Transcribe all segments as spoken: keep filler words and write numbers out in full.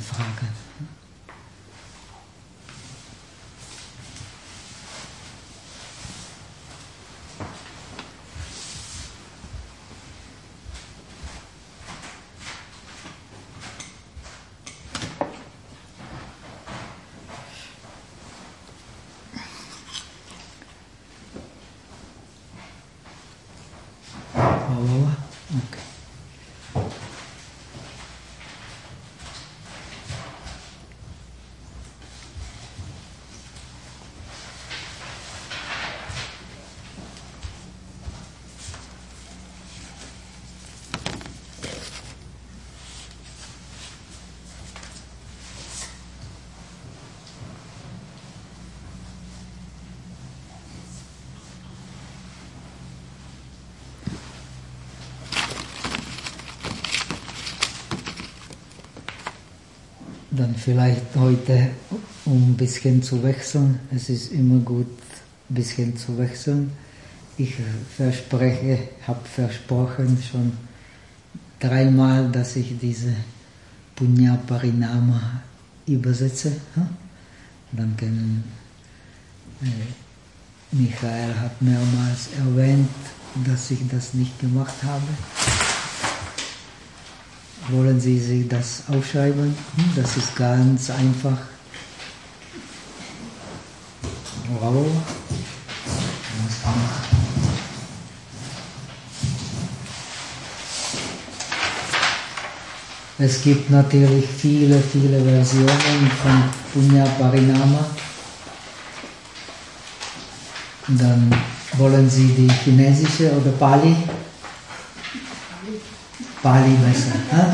Frage. Okay. Dann vielleicht heute, um ein bisschen zu wechseln. Es ist immer gut, ein bisschen zu wechseln. Ich verspreche, habe versprochen schon dreimal, dass ich diese Punya Parinama übersetze. Dann können, äh, Michael hat mehrmals erwähnt, dass ich das nicht gemacht habe. Wollen Sie sich das aufschreiben? Das ist ganz einfach. Wow. Es gibt natürlich viele, viele Versionen von Punya Parinama. Dann wollen Sie die chinesische oder Pali? Pali besser. Hm?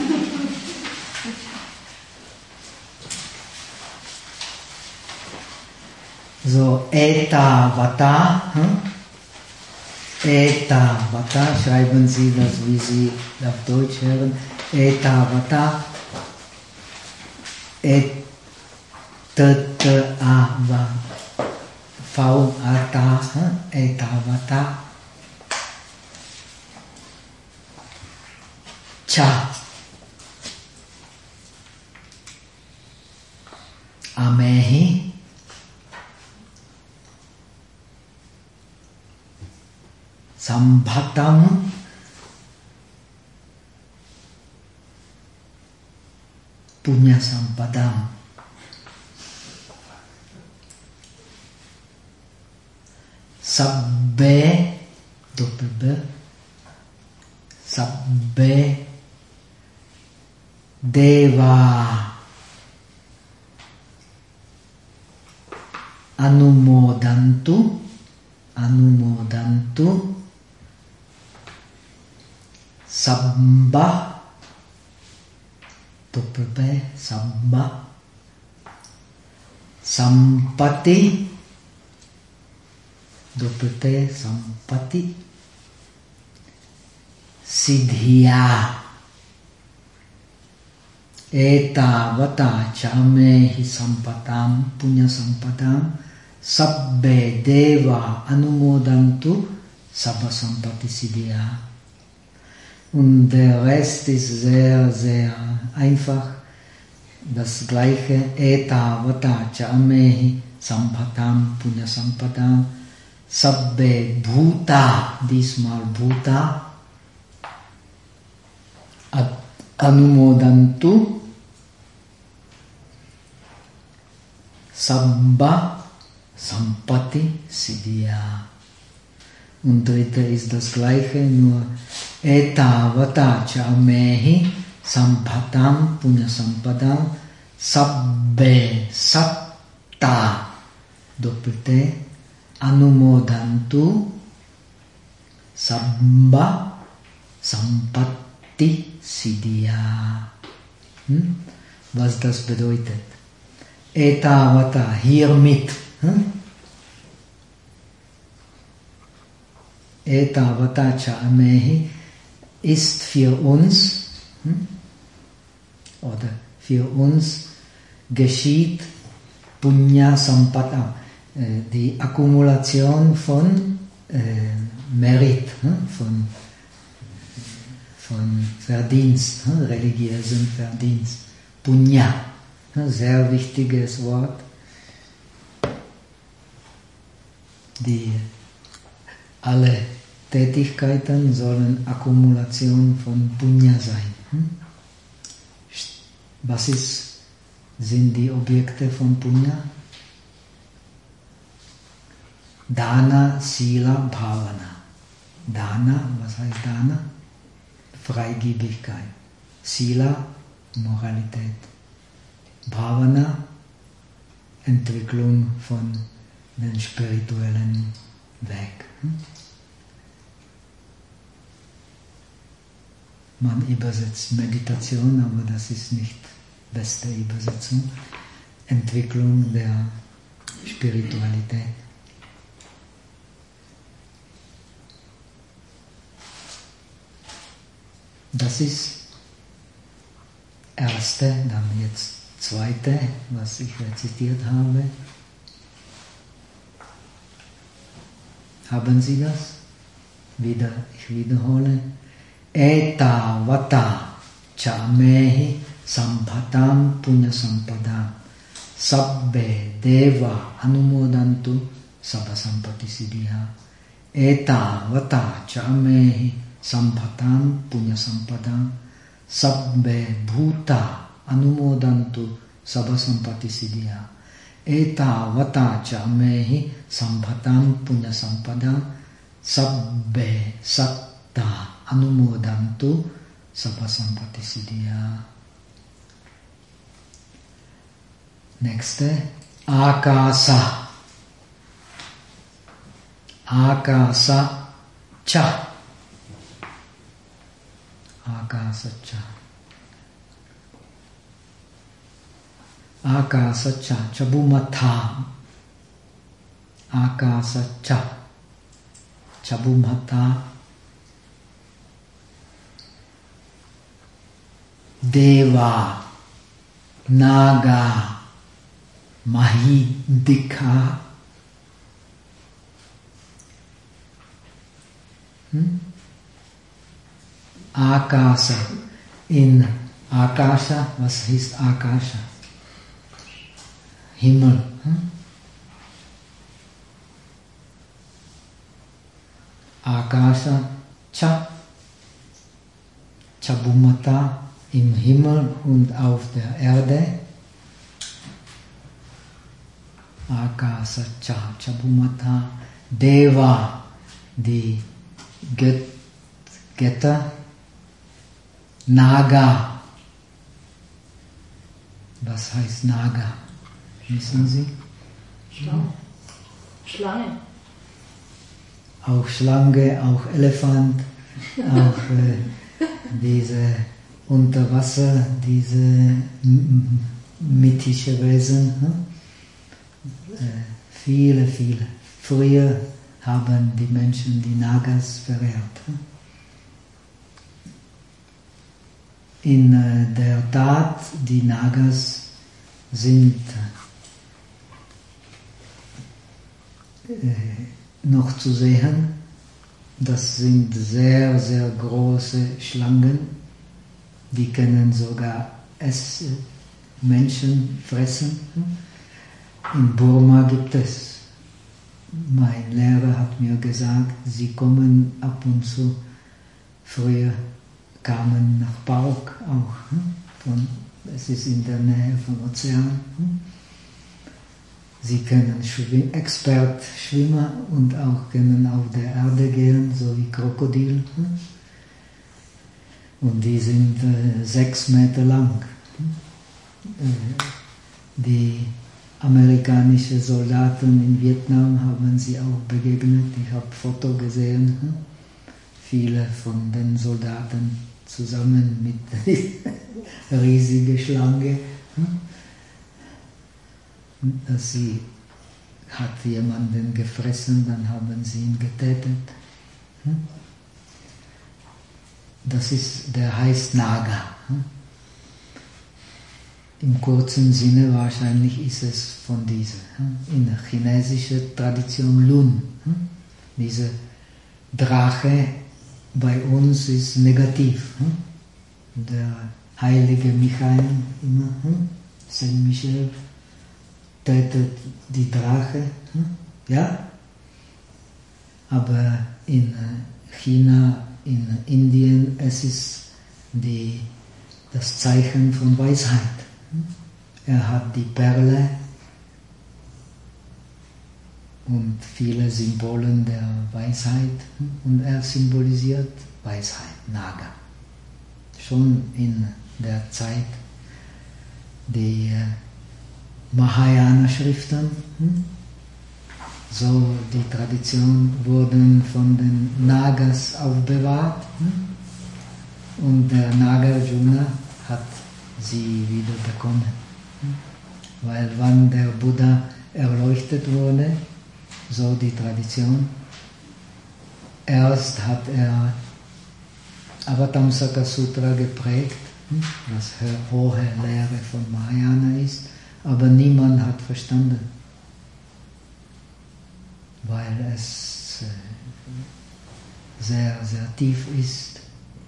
So, Eta Vata. Hm? Eta Vata, schreiben Sie das, wie Sie auf Deutsch hören. Eta Vata. Et T A V A T A. Eta Vata. Cha Amehi Sambhatam Punya Sampadam Sabbe Doppel-B Sabbe Deva Anumodantu Anumodantu Sabba Doppel-B Sabba Sampati Doppel-T Sampati Siddhya Eta Vata Chamehi Sampatam Punya Sampadam Sabbe Deva Anumodantu Sabba Sampati Siddhya. Und der Rest ist sehr, sehr einfach. Das gleiche Eta Vata Chamehi Sampatam Punya Sampadam Sabbe Bhuta, diesmal Bhuta Anumodantu Sabba Sampati Siddhya. Und dritte ist das gleiche, nur Eta Vata Chamehi Sampatam Punya Sampadam Sabbe Satta Doppel-T Anumodantu Sabba Sampati Siddhya. Hm? Was das bedeutet? Eta Vata, hiermit. Hm? Eta Vata Chamehi ist für uns, hm? oder für uns geschieht Punya Sampada, äh, die Akkumulation von äh, Merit, hm? von von Verdienst, religiösen Verdienst. Punya, sehr wichtiges Wort. Die alle Tätigkeiten sollen Akkumulation von Punya sein. Was ist, sind die Objekte von Punya? Dana, Sila, Bhavana. Dana, was heißt Dana? Freigebigkeit. Sila, Moralität. Bhavana, Entwicklung von dem spirituellen Weg. Man übersetzt Meditation, aber das ist nicht die beste Übersetzung. Entwicklung der Spiritualität. Das ist erste, dann jetzt zweite, was ich rezitiert habe. Haben Sie das? Wieder, ich wiederhole. Eta vata chamehi sampatam punya sampadam sabbe deva anumodantu sabba sampati siddhya. Eta vata chamehi sampatam punya sampadam sabbe bhuta anumodantu sabba sampati siddhya. Eta vata chamehi sampatam punya sampadam sabbe satta anumodantu sabba sampati siddhya. Next, akasa. Akasa cha. Akasa cha. Akasa cha. Chabumata. Akasa cha. Chabumata. Deva. Naga. Mahidika. Hmm? Akasa. In Akasha, was heißt Akasha? Himmel. Hm? Akasha, Cha. Chabumata im Himmel und auf der Erde. Akasa cha, Chabumata, Deva, die Göt Götter, Naga. Was heißt Naga? Wissen Sie? Schlange. Schlange. Auch Schlange, auch Elefant, auch äh, diese Unterwasser, diese mythische Wesen. Hm? Viele, viele. Früher haben die Menschen die Nagas verehrt. In der Tat, die Nagas sind noch zu sehen. Das sind sehr, sehr große Schlangen. Die können sogar es Menschen fressen. In Burma gibt es, mein Lehrer hat mir gesagt, sie kommen ab und zu, früher kamen nach Pauk auch, von, es ist in der Nähe vom Ozean. Sie können schwim, Expert Schwimmer und auch können auf der Erde gehen, so wie Krokodil. Und die sind äh, sechs Meter lang. Äh, die amerikanische Soldaten in Vietnam haben sie auch begegnet. Ich habe Foto gesehen. Hm? Viele von den Soldaten zusammen mit dieser riesigen Schlange. Hm? Dass sie hat jemanden gefressen, dann haben sie ihn getötet. Hm? Das ist, der heißt Naga. Hm? Im kurzen Sinne wahrscheinlich ist es von dieser. In der chinesischen Tradition Lun. Diese Drache bei uns ist negativ. Der heilige Michael immer, hm? Saint Michel tötet die Drache, hm? Ja? Aber in China, in Indien, es ist die, das Zeichen von Weisheit. Er hat die Perle und viele Symbolen der Weisheit und er symbolisiert Weisheit, Naga. Schon in der Zeit die Mahayana-Schriften, so die Tradition wurden von den Nagas aufbewahrt und der Nagarjuna hat sie wieder bekommen. Weil wann der Buddha erleuchtet wurde, so die Tradition, erst hat er Avatamsaka Sutra geprägt, was hohe Lehre von Mahayana ist, aber niemand hat verstanden, weil es sehr, sehr tief ist.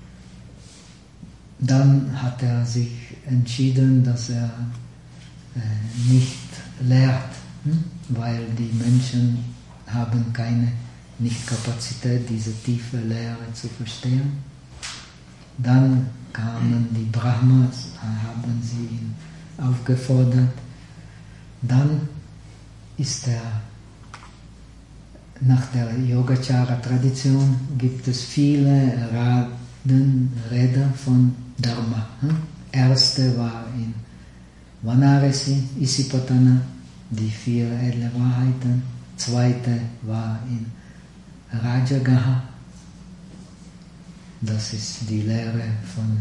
Dann hat er sich entschieden, dass er nicht lehrt, weil die Menschen haben keine nicht Kapazität, diese tiefe Lehre zu verstehen. Dann kamen die Brahmas, haben sie ihn aufgefordert. Dann ist er, nach der Yogacara-Tradition gibt es viele Raden, Räder von Dharma. Erste war in Vanarasi, Isipatana, die vier edle Wahrheiten. Zweite war in Rajagaha, das ist die Lehre von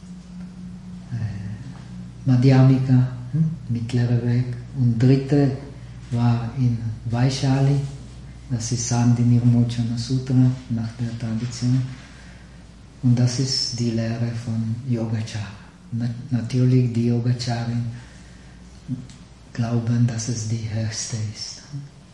äh, Madhyamika, hm? mittlerer Weg. Und dritte war in Vaishali, das ist Sandhi Nirmochana Sutra nach der Tradition. Und das ist die Lehre von Yogacara. Natürlich die Yogacharin glauben, dass es die höchste ist.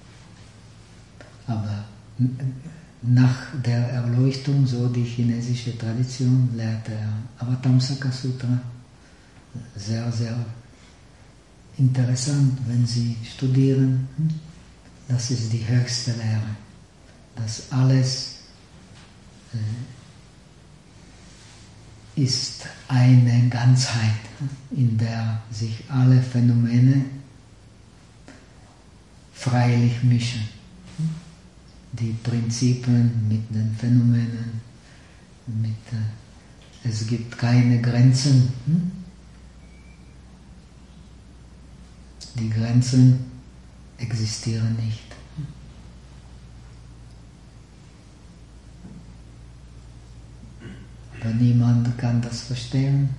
Aber nach der Erleuchtung, so die chinesische Tradition, lehrte er Avatamsaka Sutra. Sehr, sehr interessant, wenn Sie studieren. Das ist die höchste Lehre. Das alles äh, ist eine Ganzheit, in der sich alle Phänomene freilich mischen. Die Prinzipien mit den Phänomenen, mit, äh, es gibt keine Grenzen. Hm? Die Grenzen existieren nicht. Aber niemand kann das verstehen.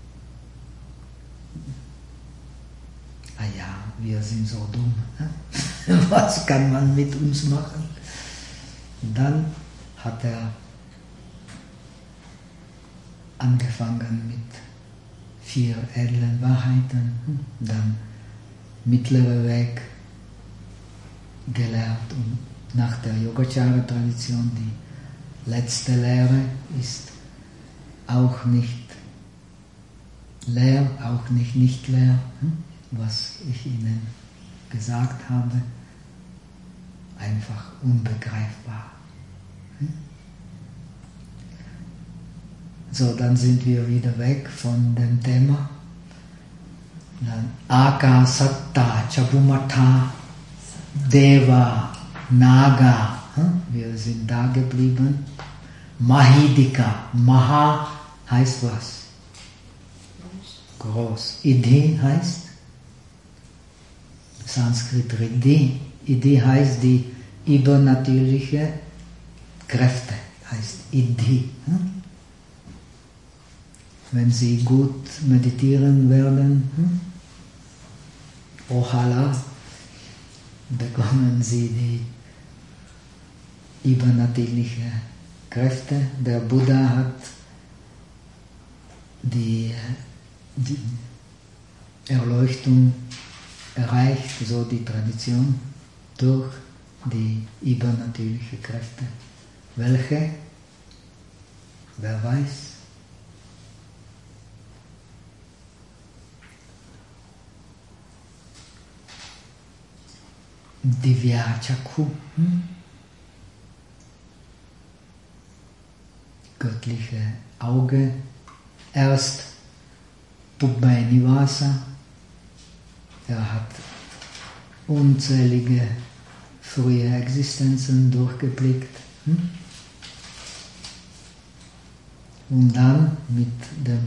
Ah ja, wir sind so dumm. Was kann man mit uns machen? Dann hat er angefangen mit vier edlen Wahrheiten, dann mittlerer Weg gelehrt und nach der Yogacara-Tradition die letzte Lehre ist auch nicht leer, auch nicht nicht leer, was ich Ihnen gesagt habe, einfach unbegreifbar. So, dann sind wir wieder weg von dem Thema. Dann Aka, Satta, Chabumata, Deva, Naga, wir sind da geblieben. Mahidika, Maha heißt was? Groß. Idhi heißt? Sanskrit Riddhi. Idhi heißt die übernatürliche Kräfte, heißt Idhi. Wenn Sie gut meditieren werden, Ohala, bekommen Sie die übernatürliche Kräfte. Der Buddha hat die, die Erleuchtung erreicht, so die Tradition, durch die übernatürlichen Kräfte. Welche? Wer weiß? Divya Chakhu, hm? Göttliche Auge, erst Pubbaya Nivasa, er hat unzählige frühe Existenzen durchgeblickt. Hm? Und dann mit dem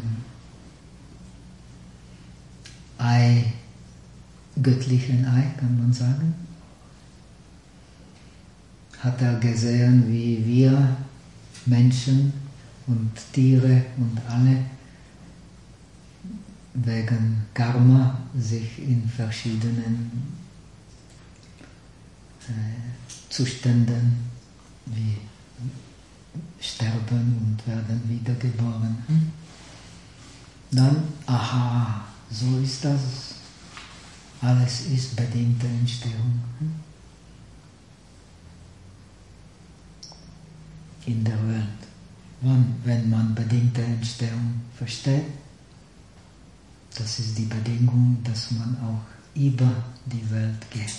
Ei, göttlichen Ei, kann man sagen, hat er gesehen, wie wir Menschen und Tiere und alle wegen Karma sich in verschiedenen äh, Zuständen wie sterben und werden wiedergeboren. Hm? Dann, aha, so ist das. Alles ist bedingte Entstehung. Hm? In der Welt. Wann, wenn man bedingte Entstehung versteht, das ist die Bedingung, dass man auch über die Welt geht.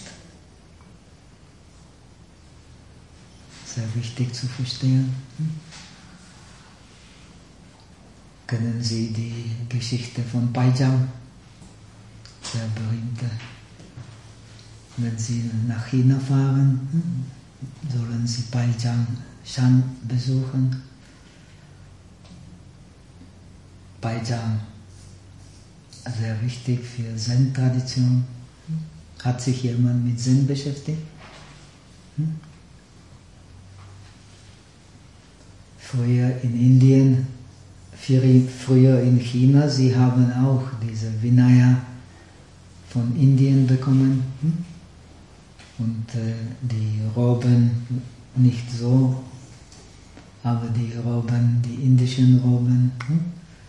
Sehr wichtig zu verstehen. Hm? Kennen Sie die Geschichte von Paijang? Sehr berühmte. Wenn Sie nach China fahren, hm? sollen Sie Paijang Shan besuchen. Paijang, sehr wichtig für Zen-Tradition. Hat sich jemand mit Zen beschäftigt? Hm? Früher in Indien, früher in China, sie haben auch diese Vinaya von Indien bekommen. Hm? Und äh, die Roben nicht so, aber die Roben, die indischen Roben. Hm?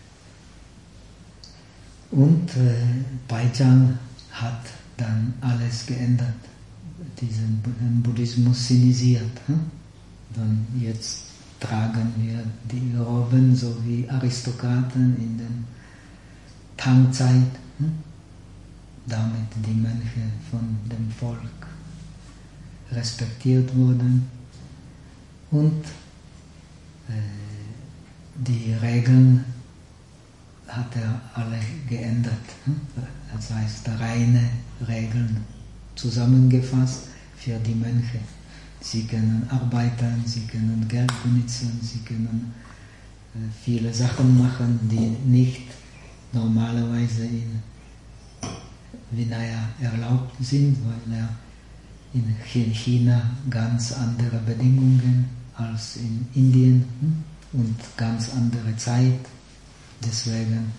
Und äh, Paijang hat dann alles geändert, diesen Buddhismus sinisiert. Hm? Dann jetzt tragen wir die Roben so wie Aristokraten in der Tang-Zeit, hm? damit die Mönche von dem Volk respektiert wurden. Und äh, die Regeln hat er alle geändert. Hm? Das heißt, reine Regeln zusammengefasst für die Mönche. Sie können arbeiten, sie können Geld benutzen, sie können äh, viele Sachen machen, die nicht normalerweise in Vinaya erlaubt sind, weil er in China ganz andere Bedingungen als in Indien hm? und ganz andere Zeit. Deswegen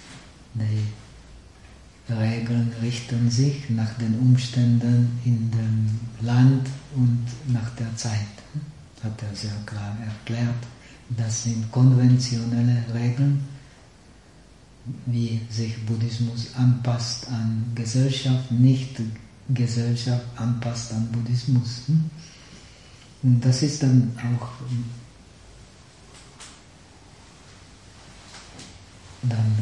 die Regeln richten sich nach den Umständen in dem Land und nach der Zeit. Hat er sehr klar erklärt. Das sind konventionelle Regeln, wie sich Buddhismus anpasst an Gesellschaft, nicht Gesellschaft anpasst an Buddhismus. Und das ist dann auch dann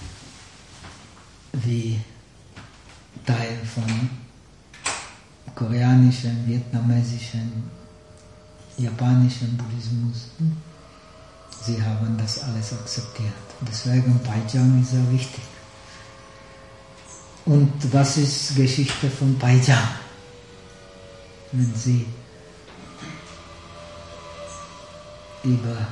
wie Teil von koreanischen, vietnamesischen, japanischen Buddhismus. Sie haben das alles akzeptiert. Deswegen Paijang ist sehr wichtig. Und was ist Geschichte von Paijang? Wenn Sie über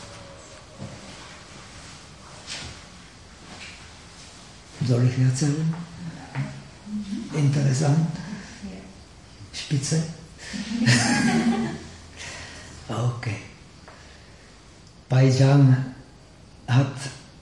soll ich erzählen? Interessant? Spitze? Okay. Paijang hat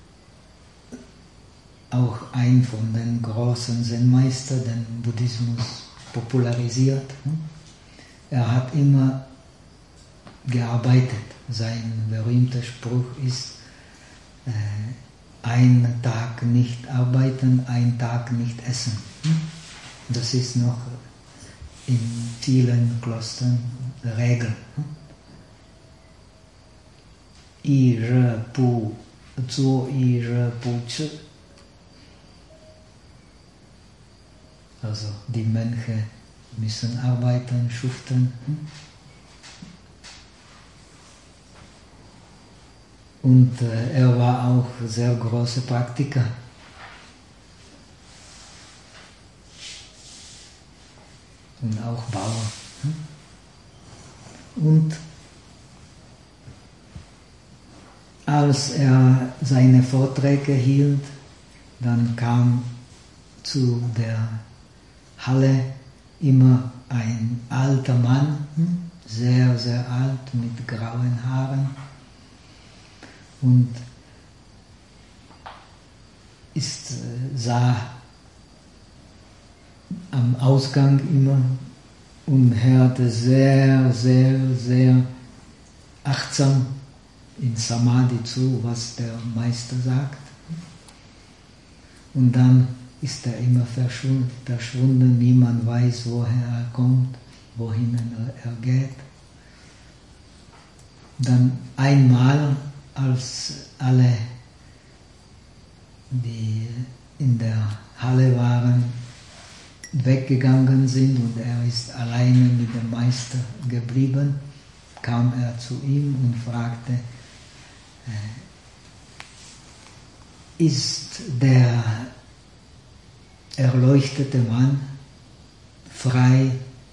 auch einen von den großen Zen-Meistern den Buddhismus popularisiert. Er hat immer gearbeitet. Sein berühmter Spruch ist, äh, ein Tag nicht arbeiten, ein Tag nicht essen. Das ist noch in vielen Klostern Regel. I Re Pu Zu I Re Pu Chi. Also die Mönche müssen arbeiten, schuften. Und äh, er war auch sehr großer Praktiker. Und auch Bauer. Und als er seine Vorträge hielt, dann kam zu der Halle immer ein alter Mann, sehr, sehr alt, mit grauen Haaren. Und ist, sah am Ausgang immer und hörte sehr, sehr, sehr achtsam in Samadhi zu, was der Meister sagt. Und dann ist er immer verschwunden, niemand weiß, woher er kommt, wohin er geht. Dann einmal, als alle, die in der Halle waren, weggegangen sind und er ist alleine mit dem Meister geblieben, kam er zu ihm und fragte, ist der erleuchtete Mann frei,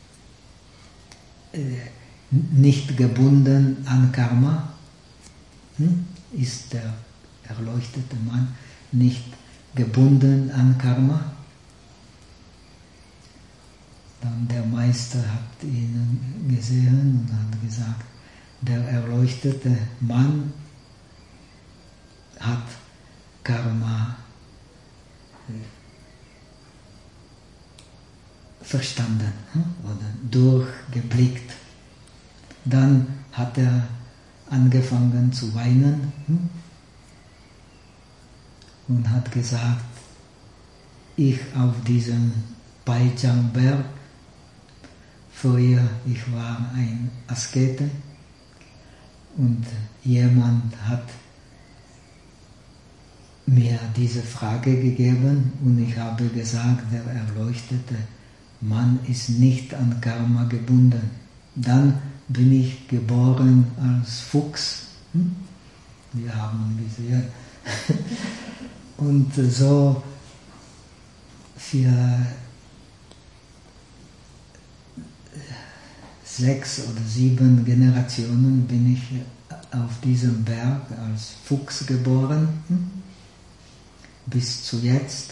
nicht gebunden an Karma? Hm? Ist der erleuchtete Mann nicht gebunden an Karma? Dann der Meister hat ihn gesehen und hat gesagt, der erleuchtete Mann hat Karma verstanden oder durchgeblickt. Dann hat er angefangen zu weinen und hat gesagt, ich auf diesem Baichang-Berg, früher ich war ein Askete und jemand hat mir diese Frage gegeben und ich habe gesagt, der erleuchtete Mann ist nicht an Karma gebunden. Dann bin ich geboren als Fuchs. Wir haben gesehen. Und so für sechs oder sieben Generationen bin ich auf diesem Berg als Fuchs geboren, bis zu jetzt.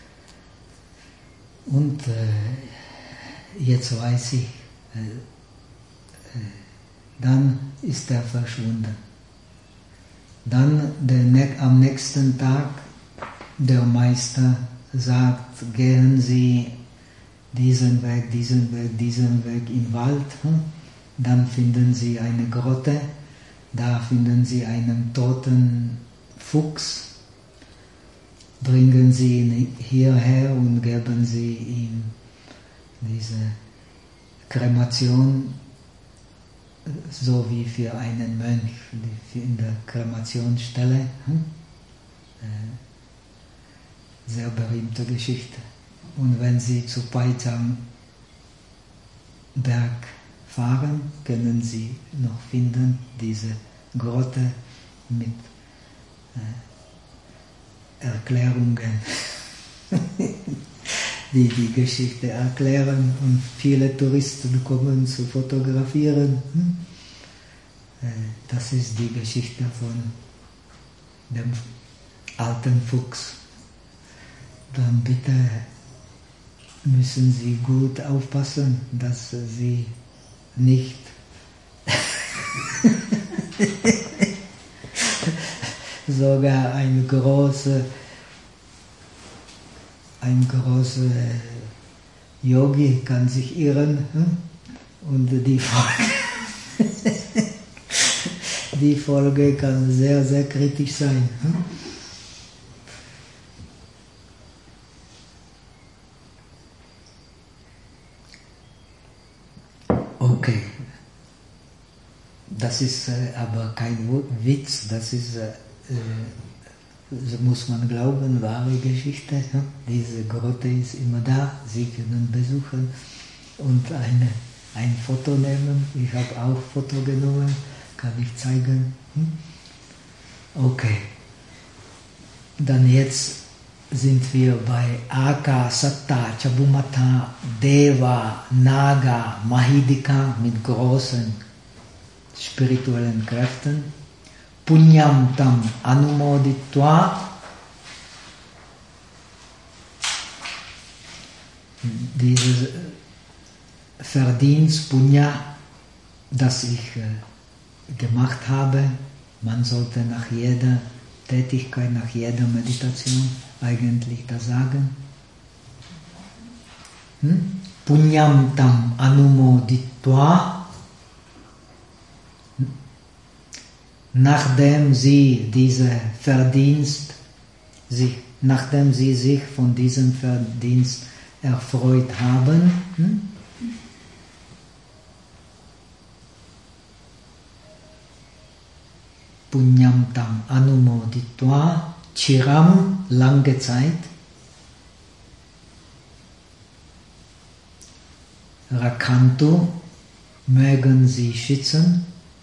Und äh, jetzt weiß ich, äh, äh, dann ist er verschwunden. Dann der, am nächsten Tag, der Meister sagt, gehen Sie diesen Weg, diesen Weg, diesen Weg im Wald, hm? Dann finden Sie eine Grotte, da finden Sie einen toten Fuchs, bringen Sie ihn hierher und geben Sie ihm diese Kremation, so wie für einen Mönch in der Kremationsstelle. Hm? Sehr berühmte Geschichte. Und wenn Sie zu Baichang Berg fahren, können Sie noch finden diese Grotte mit äh, Erklärungen, die die Geschichte erklären und viele Touristen kommen zu fotografieren. Äh, das ist die Geschichte von dem alten Fuchs. Dann bitte müssen Sie gut aufpassen, dass Sie nicht sogar ein großer ein großer Yogi kann sich irren und die Folge, die Folge kann sehr, sehr kritisch sein. Okay, das ist äh, aber kein Witz, das ist, äh, äh, muss man glauben, wahre Geschichte. Ja? Diese Grotte ist immer da, Sie können besuchen. und eine, ein Foto nehmen. Ich habe auch Foto genommen, kann ich zeigen. Okay. Dann jetzt sind wir bei Aka, Satta, Chabumata, Deva, Naga, Mahidika mit großen spirituellen Kräften. Punyam tam anumoditva. Dieses Verdienst, Punya, das ich äh, gemacht habe, man sollte nach jeder Tätigkeit, nach jeder Meditation eigentlich das sagen. Hm? Punyam tam anumoditva. Nachdem sie diese Verdienst, sich, nachdem sie sich von diesem Verdienst erfreut haben, hm? Punyam tam anumoditva, chiram, lange Zeit, rakantu, mögen sie schützen,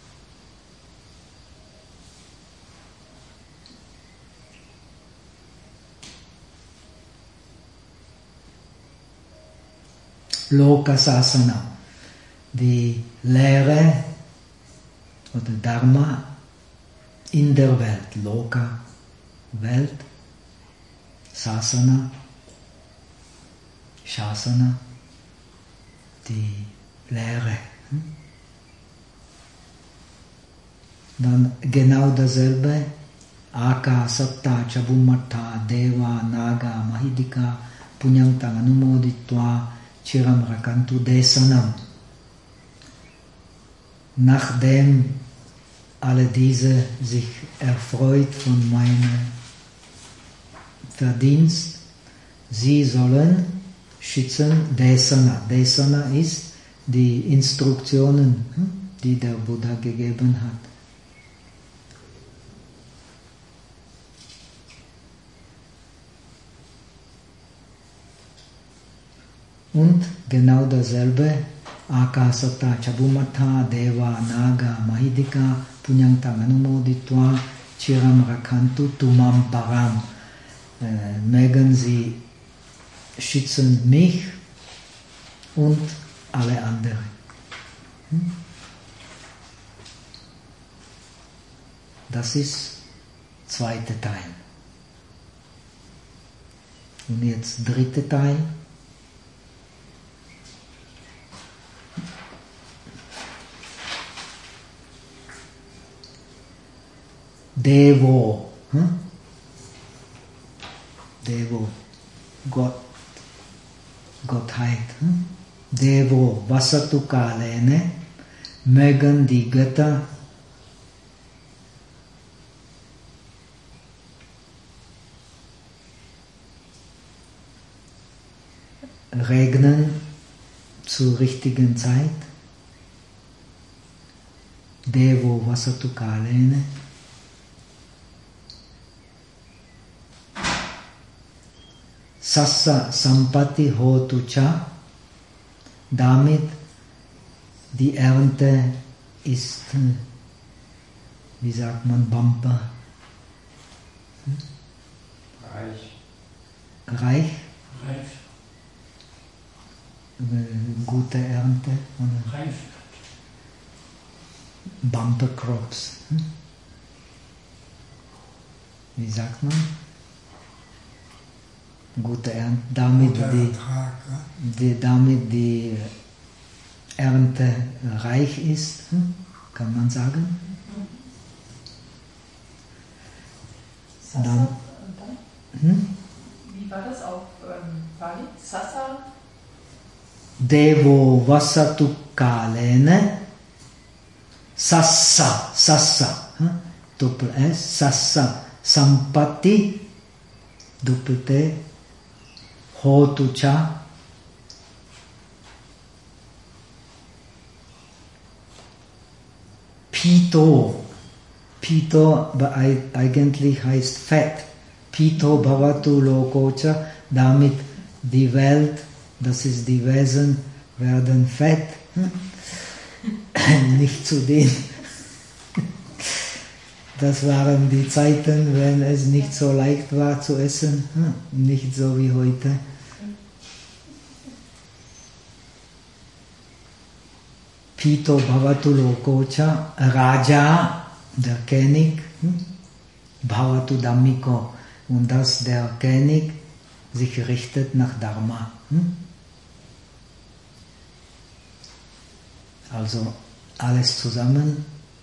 Lokasasana, die Lehre oder Dharma in der Welt, Loka, Welt, Sasana, Shasana, die Lehre. Dann genau dasselbe, Aka, Satta, Chabumata, Deva, Naga, Mahidika, Punyantang, Anumoditva, Chiram Rakantu Desanam. Nachdem alle diese sich erfreut von meinem Verdienst, sie sollen schützen Desana. Desana ist die Instruktionen, die der Buddha gegeben hat. Und genau dasselbe, Akasata, Chabumata, Deva, Naga, Mahidika, Punyantang Anumoditva, Chiram Rakantu, Tumam Param. Äh, mögen sie schützen mich und alle anderen. Hm? Das ist der zweite Teil. Und jetzt der dritte Teil. Devo, hm? Devo, Gott, Gottheit. Hm? Devo, Vasatu Kalene, mögen die Götter regnen zur richtigen Zeit. Devo, Vasatu Kalene. Sassa Sampati Hotu Cha, damit die Ernte ist, wie sagt man, Bumper? Reich. Reich? Reif. Gute Ernte? Oder? Reif. Bumper Crops. Wie sagt man? Gute Ernte, damit die, die, damit die Ernte reich ist, kann man sagen. Sassa, dann, und dann? Hm? Wie war das auf ähm, Pali? Sassa? Devo Vasatu Kalene, Sassa, Sassa, Doppel S, Sassa, Sampati, Doppel T, Hotu Cha, Pito, Pito eigentlich heißt Fett, Pito Bhavatu Lokocha, damit die Welt, das ist die Wesen, werden fett. Nicht zu denen. Das waren die Zeiten, wenn es nicht so leicht war zu essen, nicht so wie heute. Pito bhavatu lokocha, Raja, der König, bhavatu dhammiko, und dass der König sich richtet nach Dharma. Also alles zusammen.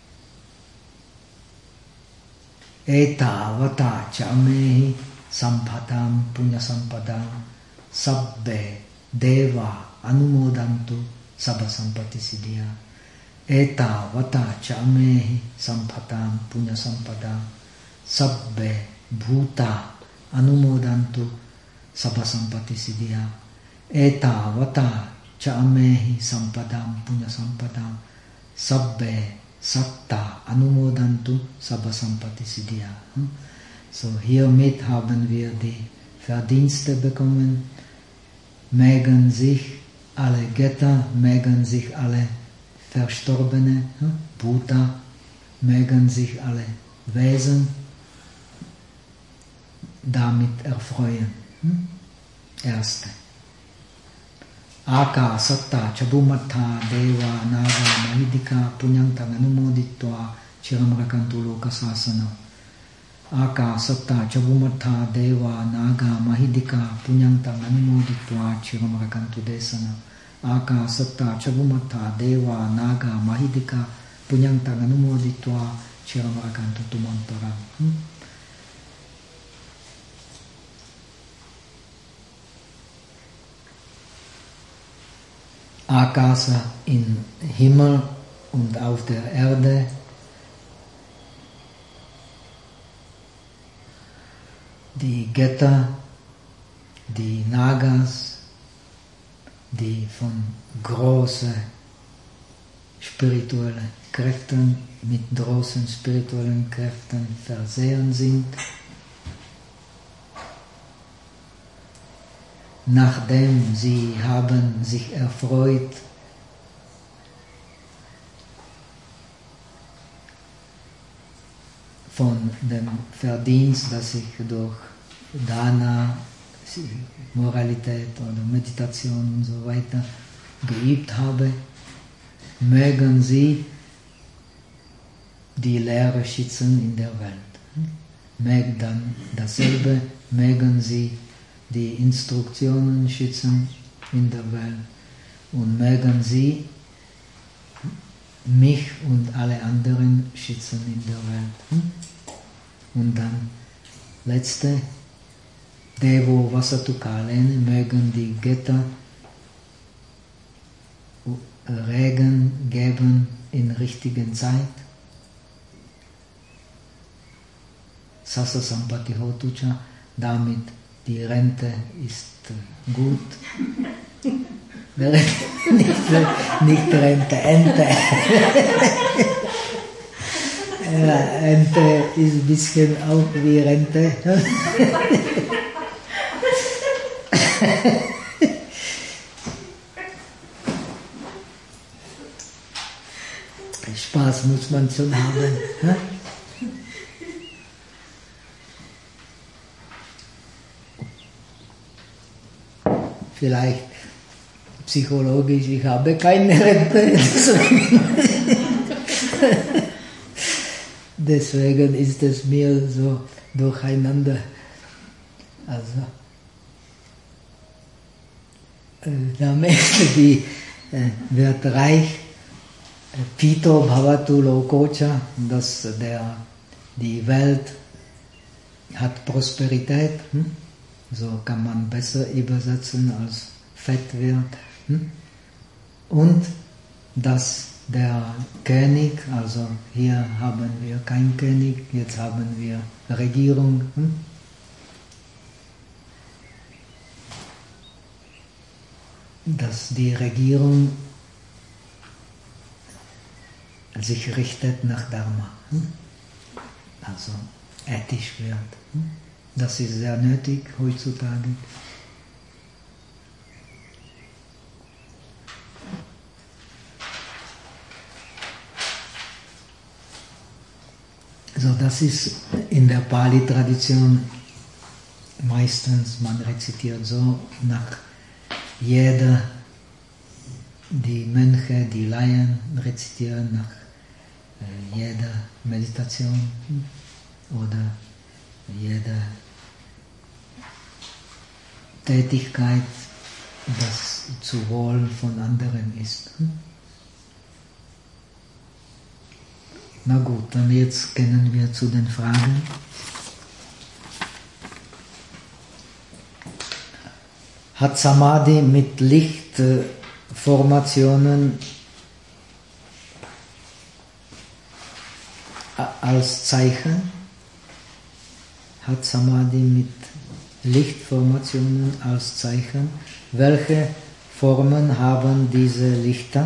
Eta vata chamehi sampatam punya sampadam sabbe deva anumodantu sabba sampati siddhya. Eta vata chamehi sampatam punya sampadam sabbe bhuta anumodantu sabba sampati siddhya. Eta vata chamehi sampadam punya sampadam sabbe Satta anumodantu sabba sampati siddhya. So hiermit haben wir die Verdienste bekommen, mögen sich alle Götter, mögen sich alle Verstorbene, Bhuta, mögen sich alle Wesen damit erfreuen. Erste. Aka satta chabumatha deva naga mahidika punyantang anumoditva chiram rakantu lokasasana. Aka satta chabumatha deva naga mahidika punyantang anumoditva chiram rakantu desana. Aka satta chabumatha deva naga mahidika punyantang anumoditva chiram rakantu tumantaram. Hmm? Akasa im Himmel und auf der Erde, die Götter, die Nagas, die von großen spirituellen Kräften, mit großen spirituellen Kräften versehen sind, nachdem sie haben sich erfreut von dem Verdienst, das ich durch Dana, Moralität oder Meditation und so weiter geübt habe, mögen sie die Lehre schützen in der Welt. Mögen dann dasselbe, mögen sie die Instruktionen schützen in der Welt und mögen sie mich und alle anderen schützen in der Welt. Und dann letzte, Devo Vasatu Kalene, mögen die Götter Regen geben in richtigen Zeit. Sasa Sampati Hotucha, damit die Rente ist gut. nicht, nicht Rente, Ente. Ja, Ente ist ein bisschen auch wie Rente. Spaß muss man schon haben. Vielleicht psychologisch, ich habe keine Rente. Deswegen ist es mir so durcheinander. Also, der Mensch, die äh, wird reich, Pito Bhavatu Lokocha, dass der, die Welt hat Prosperität. Hm? So kann man besser übersetzen als fett wird. Hm? Und dass der König, also hier haben wir keinen König, jetzt haben wir Regierung. Hm? Dass die Regierung sich richtet nach Dharma. Hm? Also ethisch wird. Hm? Das ist sehr nötig heutzutage. das ist in der Pali-Tradition meistens, man rezitiert so nach jeder, die Mönche, die Laien rezitieren nach äh, jeder Meditation oder jeder Tätigkeit, das zu Wohl von anderen ist. Na gut, dann jetzt gehen wir zu den Fragen. Hat Samadhi mit Lichtformationen als Zeichen? Hat Samadhi mit Lichtformationen als Zeichen? Welche Formen haben diese Lichter?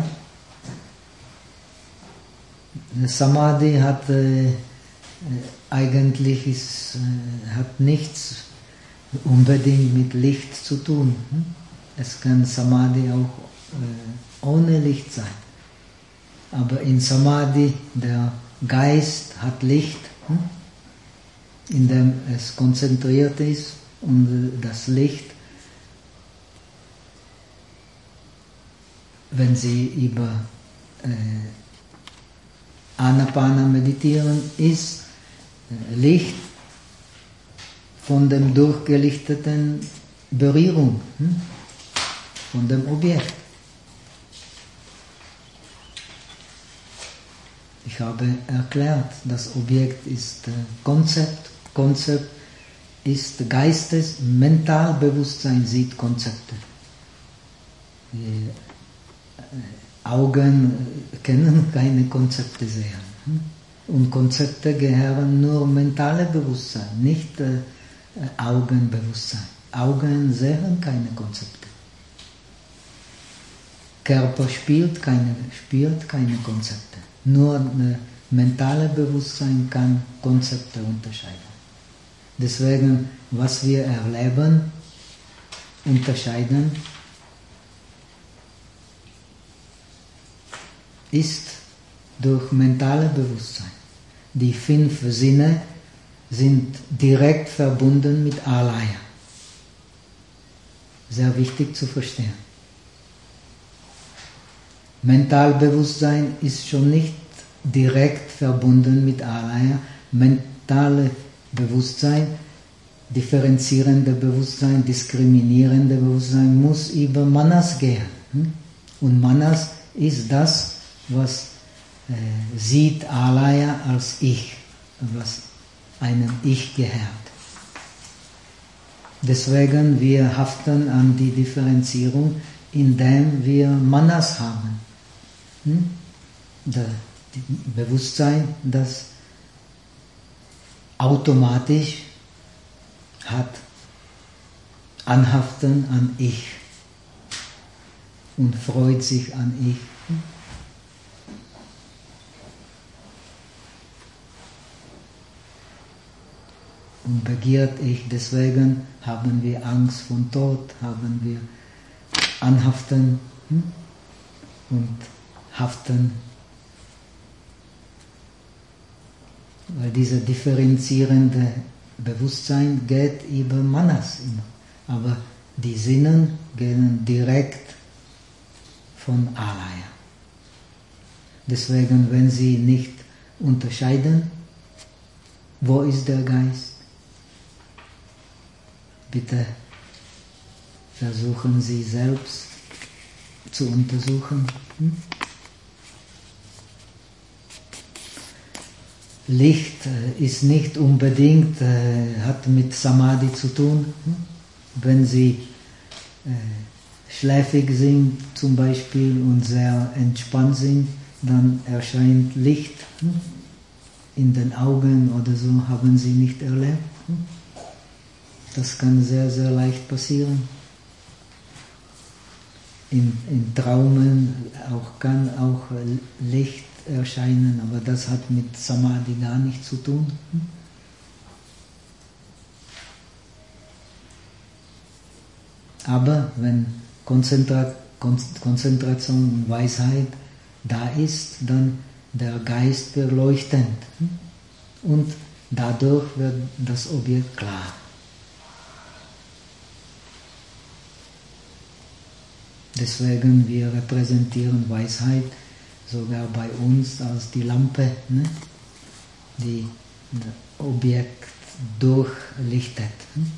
Samadhi hat äh, eigentlich ist, äh, hat nichts unbedingt mit Licht zu tun. Es kann Samadhi auch äh, ohne Licht sein. Aber in Samadhi, der Geist hat Licht, hm? in dem es konzentriert ist und das Licht, wenn Sie über äh, Anapana meditieren, ist Licht von dem durchgelichteten Berührung, hm? von dem Objekt. Ich habe erklärt, das Objekt ist Konzept, Konzept ist Geistes, Mentalbewusstsein sieht Konzepte. Die Augen können keine Konzepte sehen. Und Konzepte gehören nur mentale Bewusstsein, nicht äh, Augenbewusstsein. Augen sehen keine Konzepte. Körper spielt keine, spielt keine Konzepte. Nur ein mentales Bewusstsein kann Konzepte unterscheiden. Deswegen, was wir erleben, unterscheiden, ist durch mentale Bewusstsein. Die fünf Sinne sind direkt verbunden mit Alaya. Sehr wichtig zu verstehen. Mentalbewusstsein ist schon nicht direkt verbunden mit Alaya. Mentale Bewusstsein, differenzierende Bewusstsein, diskriminierende Bewusstsein muss über Manas gehen. Und Manas ist das, was äh, sieht Alaya als Ich, was einem Ich gehört. Deswegen wir haften an die Differenzierung, indem wir Manas haben. Hm? Das Bewusstsein, das automatisch hat Anhaften an Ich und freut sich an Ich. Und begehrt Ich, deswegen haben wir Angst vor Tod, haben wir Anhaften hm? und Haften. Weil dieses differenzierende Bewusstsein geht über Manas immer. Aber die Sinne gehen direkt von Alaya. Deswegen, wenn Sie nicht unterscheiden, wo ist der Geist? Bitte versuchen Sie selbst zu untersuchen. Hm? Licht äh, ist nicht unbedingt, äh, hat mit Samadhi zu tun. Hm? Wenn Sie äh, schläfrig sind zum Beispiel und sehr entspannt sind, dann erscheint Licht hm? in den Augen oder so, haben Sie nicht erlebt. Hm? Das kann sehr, sehr leicht passieren. In, in Traumen auch, kann auch Licht erscheinen, aber das hat mit Samadhi gar nichts zu tun. Aber wenn Konzentra- Konzentration und Weisheit da ist, dann der Geist wird leuchtend. Und Dadurch wird das Objekt klar. Deswegen wir repräsentieren Weisheit sogar bei uns als die Lampe, ne? Die das Objekt durchlichtet.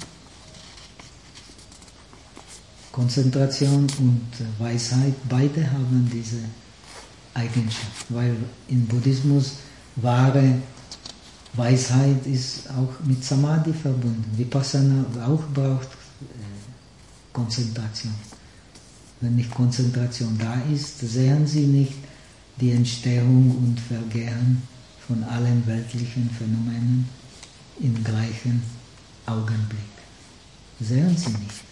Konzentration und Weisheit, beide haben diese Eigenschaft, weil im Buddhismus wahre Weisheit ist auch mit Samadhi verbunden. Vipassana auch braucht äh, Konzentration. Wenn nicht Konzentration da ist, sehen Sie nicht die Entstehung und Vergehen von allen weltlichen Phänomenen im gleichen Augenblick. Sehen Sie nicht.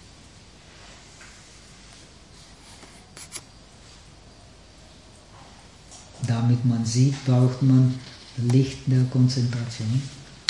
Damit man sieht, braucht man Licht der Konzentration.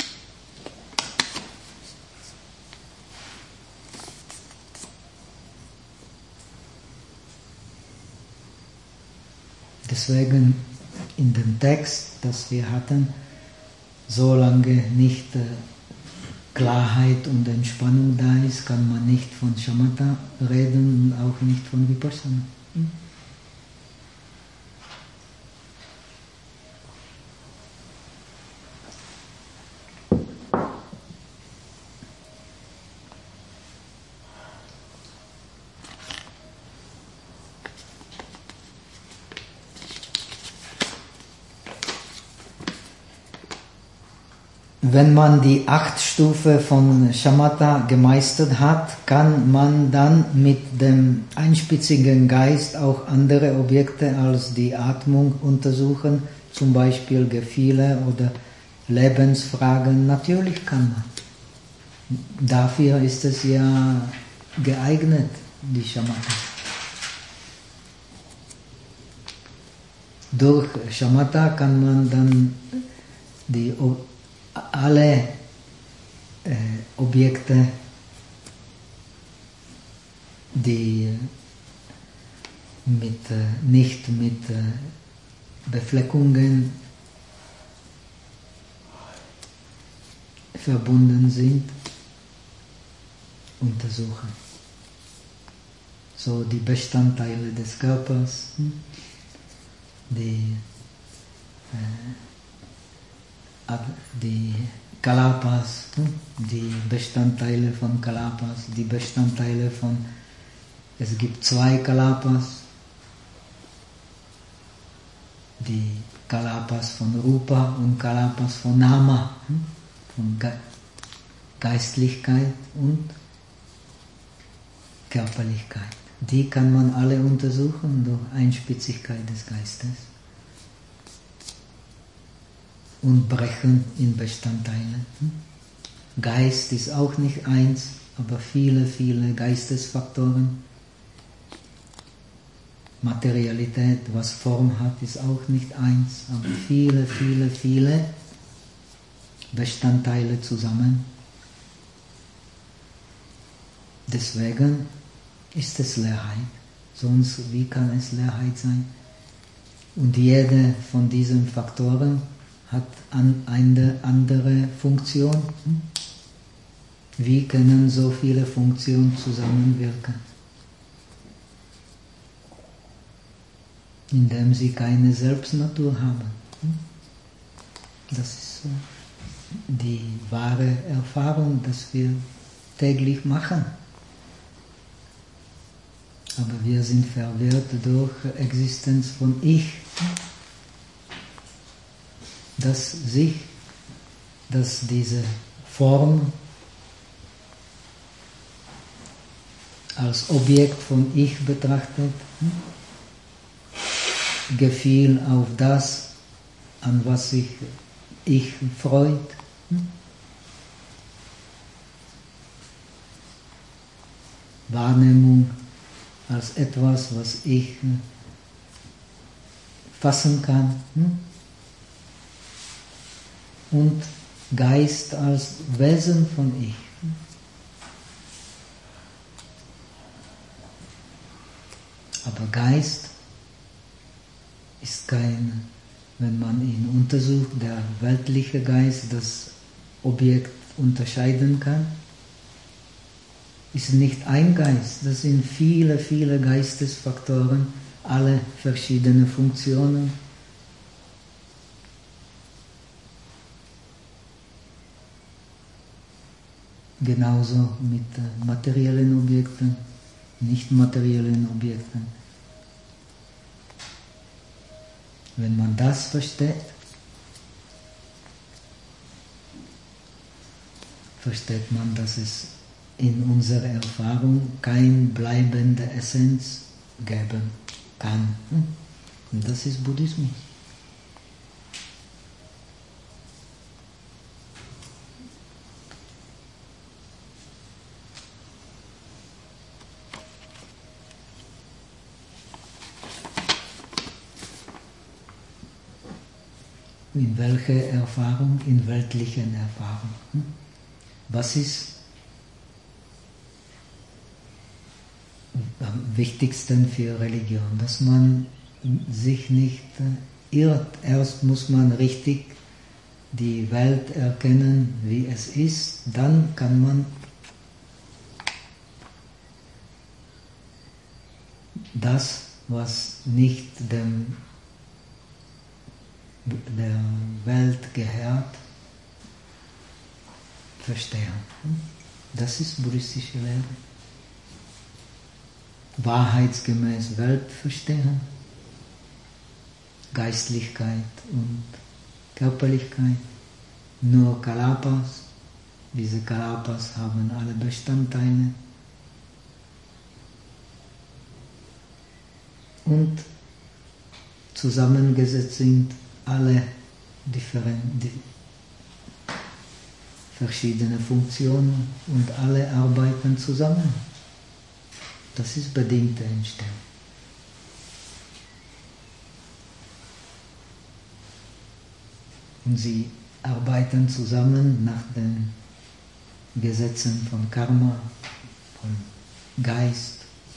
Deswegen in dem Text, das wir hatten, solange nicht äh, Klarheit und Entspannung da ist, kann man nicht von Shamatha reden und auch nicht von Vipassana. Hm? Wenn man die acht Stufen von Shamatha gemeistert hat, kann man dann mit dem einspitzigen Geist auch andere Objekte als die Atmung untersuchen, zum Beispiel Gefühle oder Lebensfragen. Natürlich kann man. Dafür ist es ja geeignet, die Shamatha. Durch Shamatha kann man dann die alle äh, Objekte, die mit, äh, nicht mit äh, Befleckungen verbunden sind, untersuchen. So die Bestandteile des Körpers, die äh, die Kalapas, die Bestandteile von Kalapas, die Bestandteile von, es gibt zwei Kalapas, die Kalapas von Rupa und Kalapas von Nama, von Ge Geistlichkeit und Körperlichkeit. Die kann man alle untersuchen durch Einspitzigkeit des Geistes. Und brechen in Bestandteile. Geist ist auch nicht eins, aber viele, viele Geistesfaktoren. Materialität, was Form hat, ist auch nicht eins, aber viele, viele, viele Bestandteile zusammen. Deswegen ist es Leerheit. Sonst, wie kann es Leerheit sein? Und jede von diesen Faktoren hat eine andere Funktion. Wie können so viele Funktionen zusammenwirken? Indem sie keine Selbstnatur haben. Das ist die wahre Erfahrung, dass wir täglich machen. Aber wir sind verwirrt durch Existenz von Ich. Dass sich, dass diese Form als Objekt von Ich betrachtet, Gefühl auf das, an was sich Ich freut, Wahrnehmung als etwas, was ich fassen kann, und Geist als Wesen von Ich. Aber Geist ist kein wenn man ihn untersucht, der weltliche Geist das Objekt unterscheiden kann, ist nicht ein Geist, das sind viele, viele Geistesfaktoren, alle verschiedene Funktionen. Genauso mit materiellen Objekten, nicht materiellen Objekten. Wenn man das versteht, versteht man, dass es in unserer Erfahrung keine bleibende Essenz geben kann. Und das ist Buddhismus. In welcher Erfahrung? In weltlichen Erfahrungen. Was ist am wichtigsten für Religion? Dass man sich nicht irrt. Erst muss man richtig die Welt erkennen, wie es ist. Dann kann man das, was nicht dem der Welt gehört, verstehen. Das ist buddhistische Lehre. Wahrheitsgemäß Welt verstehen, Geistlichkeit und Körperlichkeit, nur Kalapas. Diese Kalapas haben alle Bestandteile. Und zusammengesetzt sind alle different, die verschiedene Funktionen und alle arbeiten zusammen. Das ist bedingte Entstehung. Und sie arbeiten zusammen nach den Gesetzen von Karma, von Geist.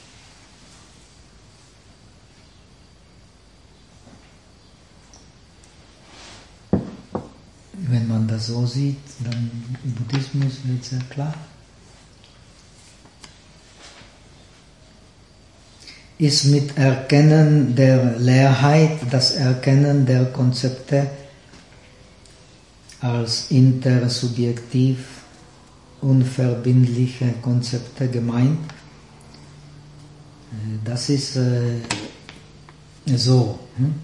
Wenn man das so sieht, dann im Buddhismus wird sehr klar. Ist mit Erkennen der Leerheit, das Erkennen der Konzepte als intersubjektiv unverbindliche Konzepte gemeint. Das ist äh, so. Hm?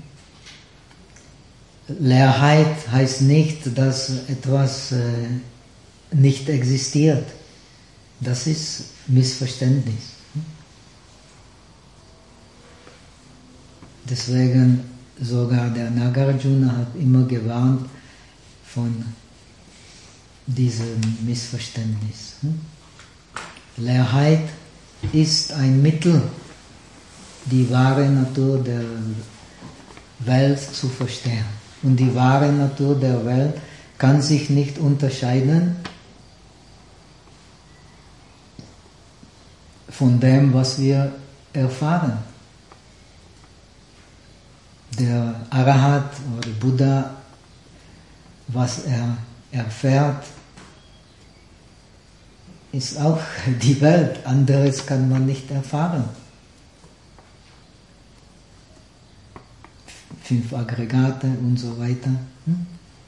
Leerheit heißt nicht, dass etwas äh, nicht existiert. Das ist Missverständnis. Deswegen sogar der Nagarjuna hat immer gewarnt von diesem Missverständnis. Leerheit ist ein Mittel, die wahre Natur der Welt zu verstehen. Und die wahre Natur der Welt kann sich nicht unterscheiden von dem, was wir erfahren. Der Arahat oder Buddha, was er erfährt, ist auch die Welt. Anderes kann man nicht erfahren. Fünf Aggregate und so weiter. Hm?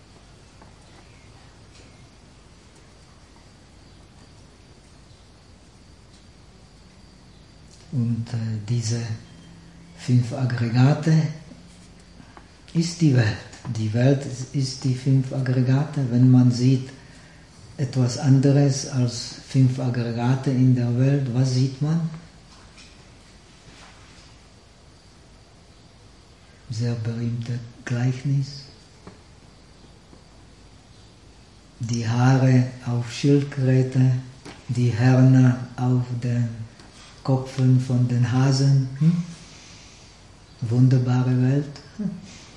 Und äh, diese fünf Aggregate ist die Welt. Die Welt ist die fünf Aggregate. Wenn man sieht etwas anderes als fünf Aggregate in der Welt, was sieht man? Sehr berühmte Gleichnis. Die Haare auf Schildkröte, die Hörner auf den Köpfen von den Hasen. Hm? Wunderbare Welt. Hm?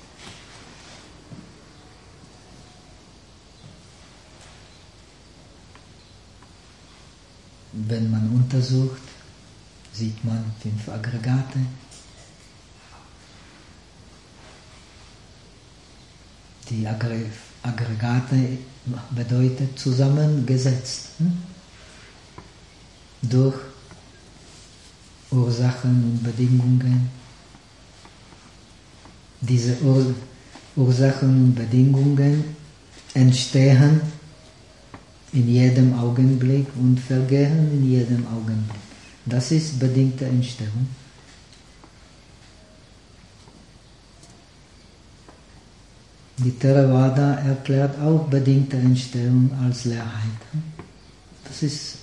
Wenn man untersucht, sieht man fünf Aggregate. Die Aggregate bedeutet zusammengesetzt. Hm? Durch Ursachen und Bedingungen. Diese Ur Ursachen und Bedingungen entstehen in jedem Augenblick und vergehen in jedem Augenblick. Das ist bedingte Entstehung. Die Theravada erklärt auch bedingte Entstehung als Leerheit. Das ist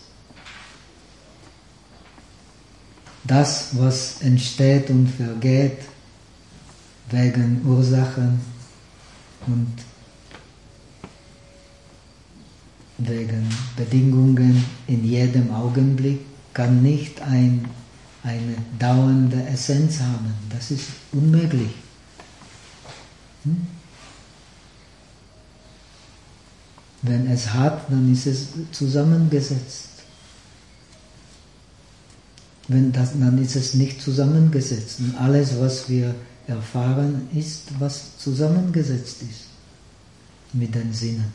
das, was entsteht und vergeht wegen Ursachen und wegen Bedingungen in jedem Augenblick, kann nicht ein, eine dauernde Essenz haben. Das ist unmöglich. Hm? Wenn es hat, dann ist es zusammengesetzt. Wenn das, dann ist es nicht zusammengesetzt. Und alles, was wir erfahren, ist, was zusammengesetzt ist mit den Sinnen.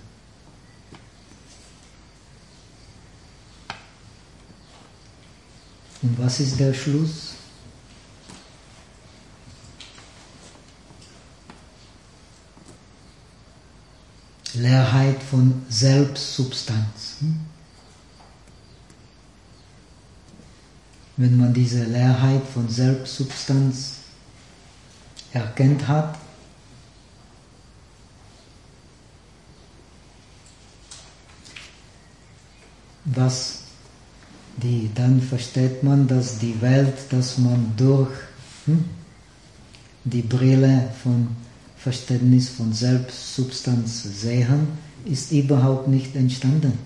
Und was ist der Schluss? Leerheit von Selbstsubstanz. Wenn man diese Leerheit von Selbstsubstanz erkannt hat, was die, dann versteht man, dass die Welt, dass man durch hm, die Brille von Verständnis von Selbstsubstanz sehen, ist überhaupt nicht entstanden.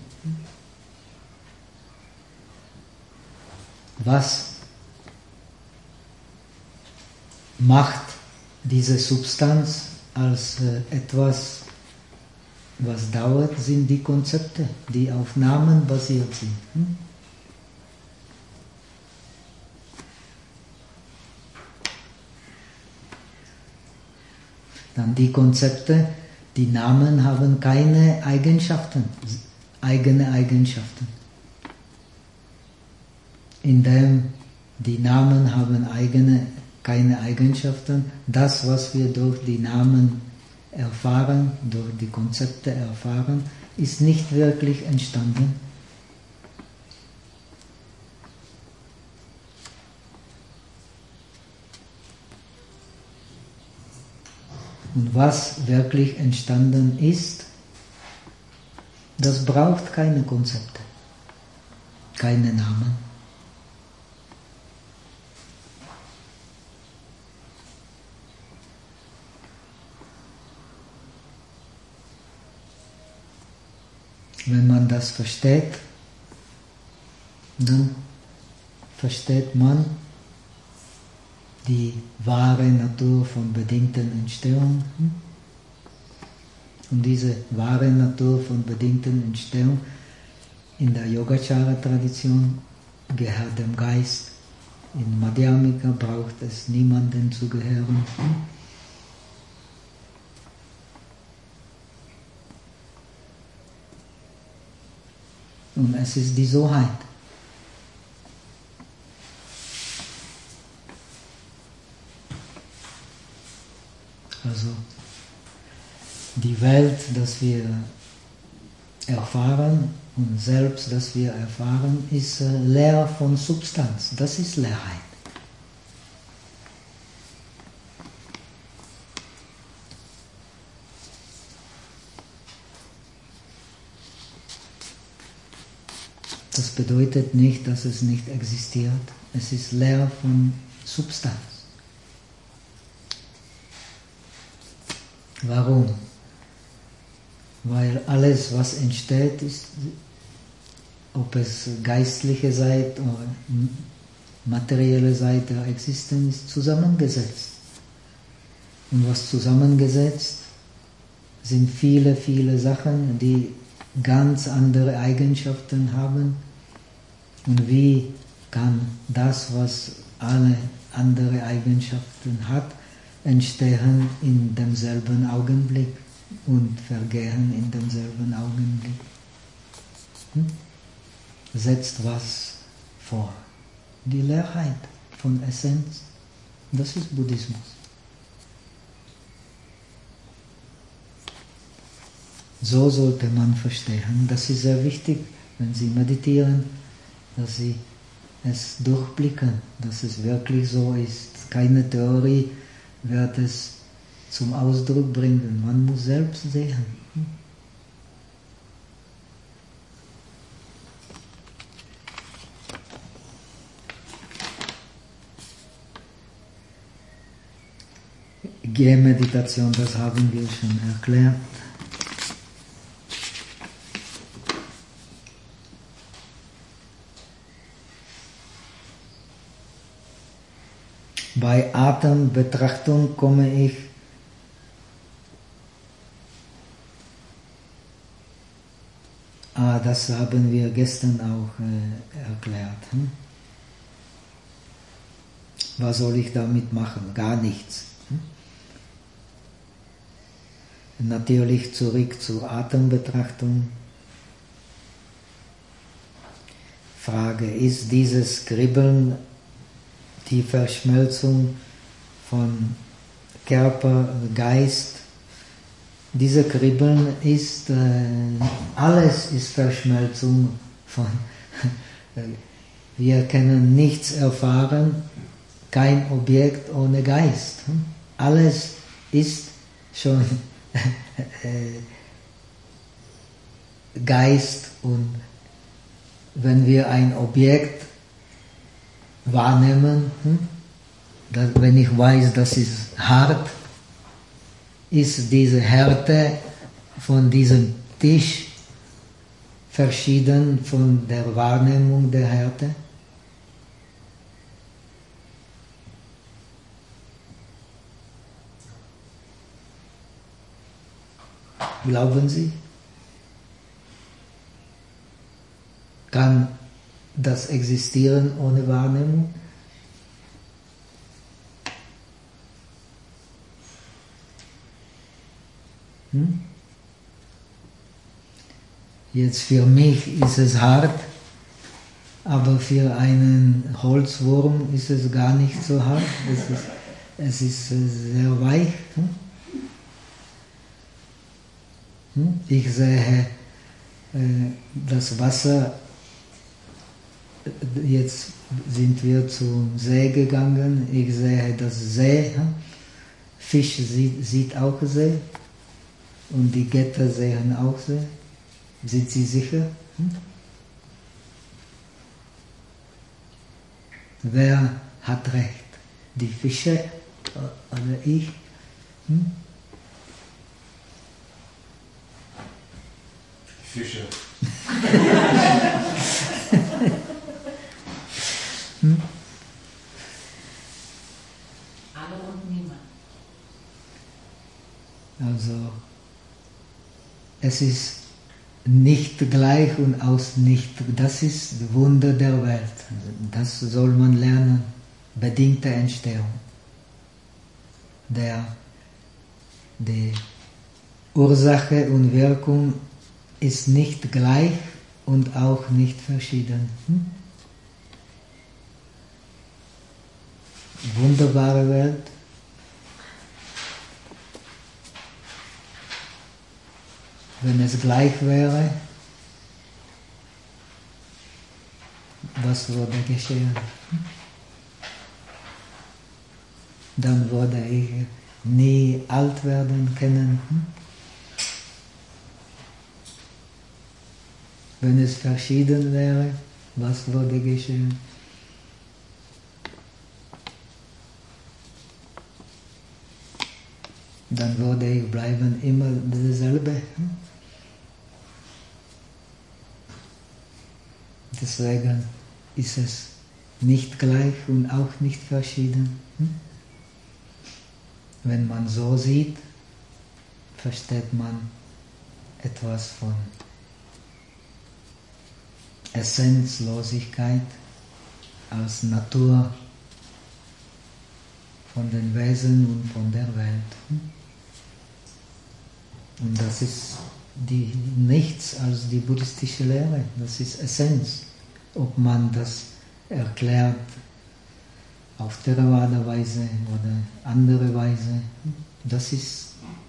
Was macht diese Substanz als äh, etwas, was dauert, sind die Konzepte, die auf Namen basiert sind. Hm? Dann die Konzepte, die Namen haben keine Eigenschaften, eigene Eigenschaften. Indem die Namen haben eigene, keine Eigenschaften, das, was wir durch die Namen erfahren, durch die Konzepte erfahren, ist nicht wirklich entstanden. Und was wirklich entstanden ist, das braucht keine Konzepte, keine Namen. Wenn man das versteht, dann versteht man die wahre Natur von bedingten Entstehung. Und diese wahre Natur von bedingten Entstehung in der Yogacara-Tradition gehört dem Geist. In Madhyamika braucht es niemanden zu gehören. Und es ist die Soheit. Also die Welt, das wir erfahren und selbst, das wir erfahren, ist leer von Substanz. Das ist Leerheit. Das bedeutet nicht, dass es nicht existiert. Es ist leer von Substanz. Warum? Weil alles, was entsteht, ist, ob es geistliche Seite oder materielle Seite der Existenz ist, zusammengesetzt. Und was zusammengesetzt, sind viele, viele Sachen, die ganz andere Eigenschaften haben. Und wie kann das, was alle andere Eigenschaften hat, entstehen in demselben Augenblick? und vergehen in demselben Augenblick. Hm? Setzt was vor. Die Leerheit von Essenz. Das ist Buddhismus. So sollte man verstehen. Das ist sehr wichtig, wenn Sie meditieren, dass Sie es durchblicken, dass es wirklich so ist. Keine Theorie wird es zum Ausdruck bringen. Man muss selbst sehen. Gehmeditation, das haben wir schon erklärt. Bei Atembetrachtung komme ich ah, das haben wir gestern auch äh, erklärt. Hm? Was soll ich damit machen? Gar nichts. Hm? Natürlich zurück zur Atembetrachtung. Frage, ist dieses Kribbeln die Verschmelzung von Körper, Geist? Diese Kribbeln ist, äh, alles ist Verschmelzung von, wir können nichts erfahren, kein Objekt ohne Geist. Alles ist schon Geist, und wenn wir ein Objekt wahrnehmen, wenn ich weiß, das ist hart, ist diese Härte von diesem Tisch verschieden von der Wahrnehmung der Härte? Glauben Sie? Kann das existieren ohne Wahrnehmung? Hm? Jetzt für mich ist es hart, aber für einen Holzwurm ist es gar nicht so hart. Es ist, es ist sehr weich. Hm? Ich sehe äh, das Wasser. Jetzt sind wir zum See gegangen. Ich sehe das See. Fisch sieht, sieht auch See. Und die Götter sehen auch See. Sind Sie sicher? Hm? Wer hat recht? Die Fische oder ich? Hm? Fische. hm? Alle und niemand. Also, es ist nicht gleich und aus nicht. Das ist das Wunder der Welt. Das soll man lernen. Bedingte Entstehung. Der, die Ursache und Wirkung ist nicht gleich und auch nicht verschieden. Hm? Wunderbare Welt. Wenn es gleich wäre, was würde geschehen? Dann würde ich nie alt werden können. Wenn es verschieden wäre, was würde geschehen? Dann würde ich bleiben immer dasselbe. Deswegen ist es nicht gleich und auch nicht verschieden. Wenn man so sieht, versteht man etwas von Essenzlosigkeit als Natur von den Wesen und von der Welt. Und das ist die, nichts als die buddhistische Lehre, das ist Essenz. Ob man das erklärt auf Theravada-Weise oder andere Weise, das ist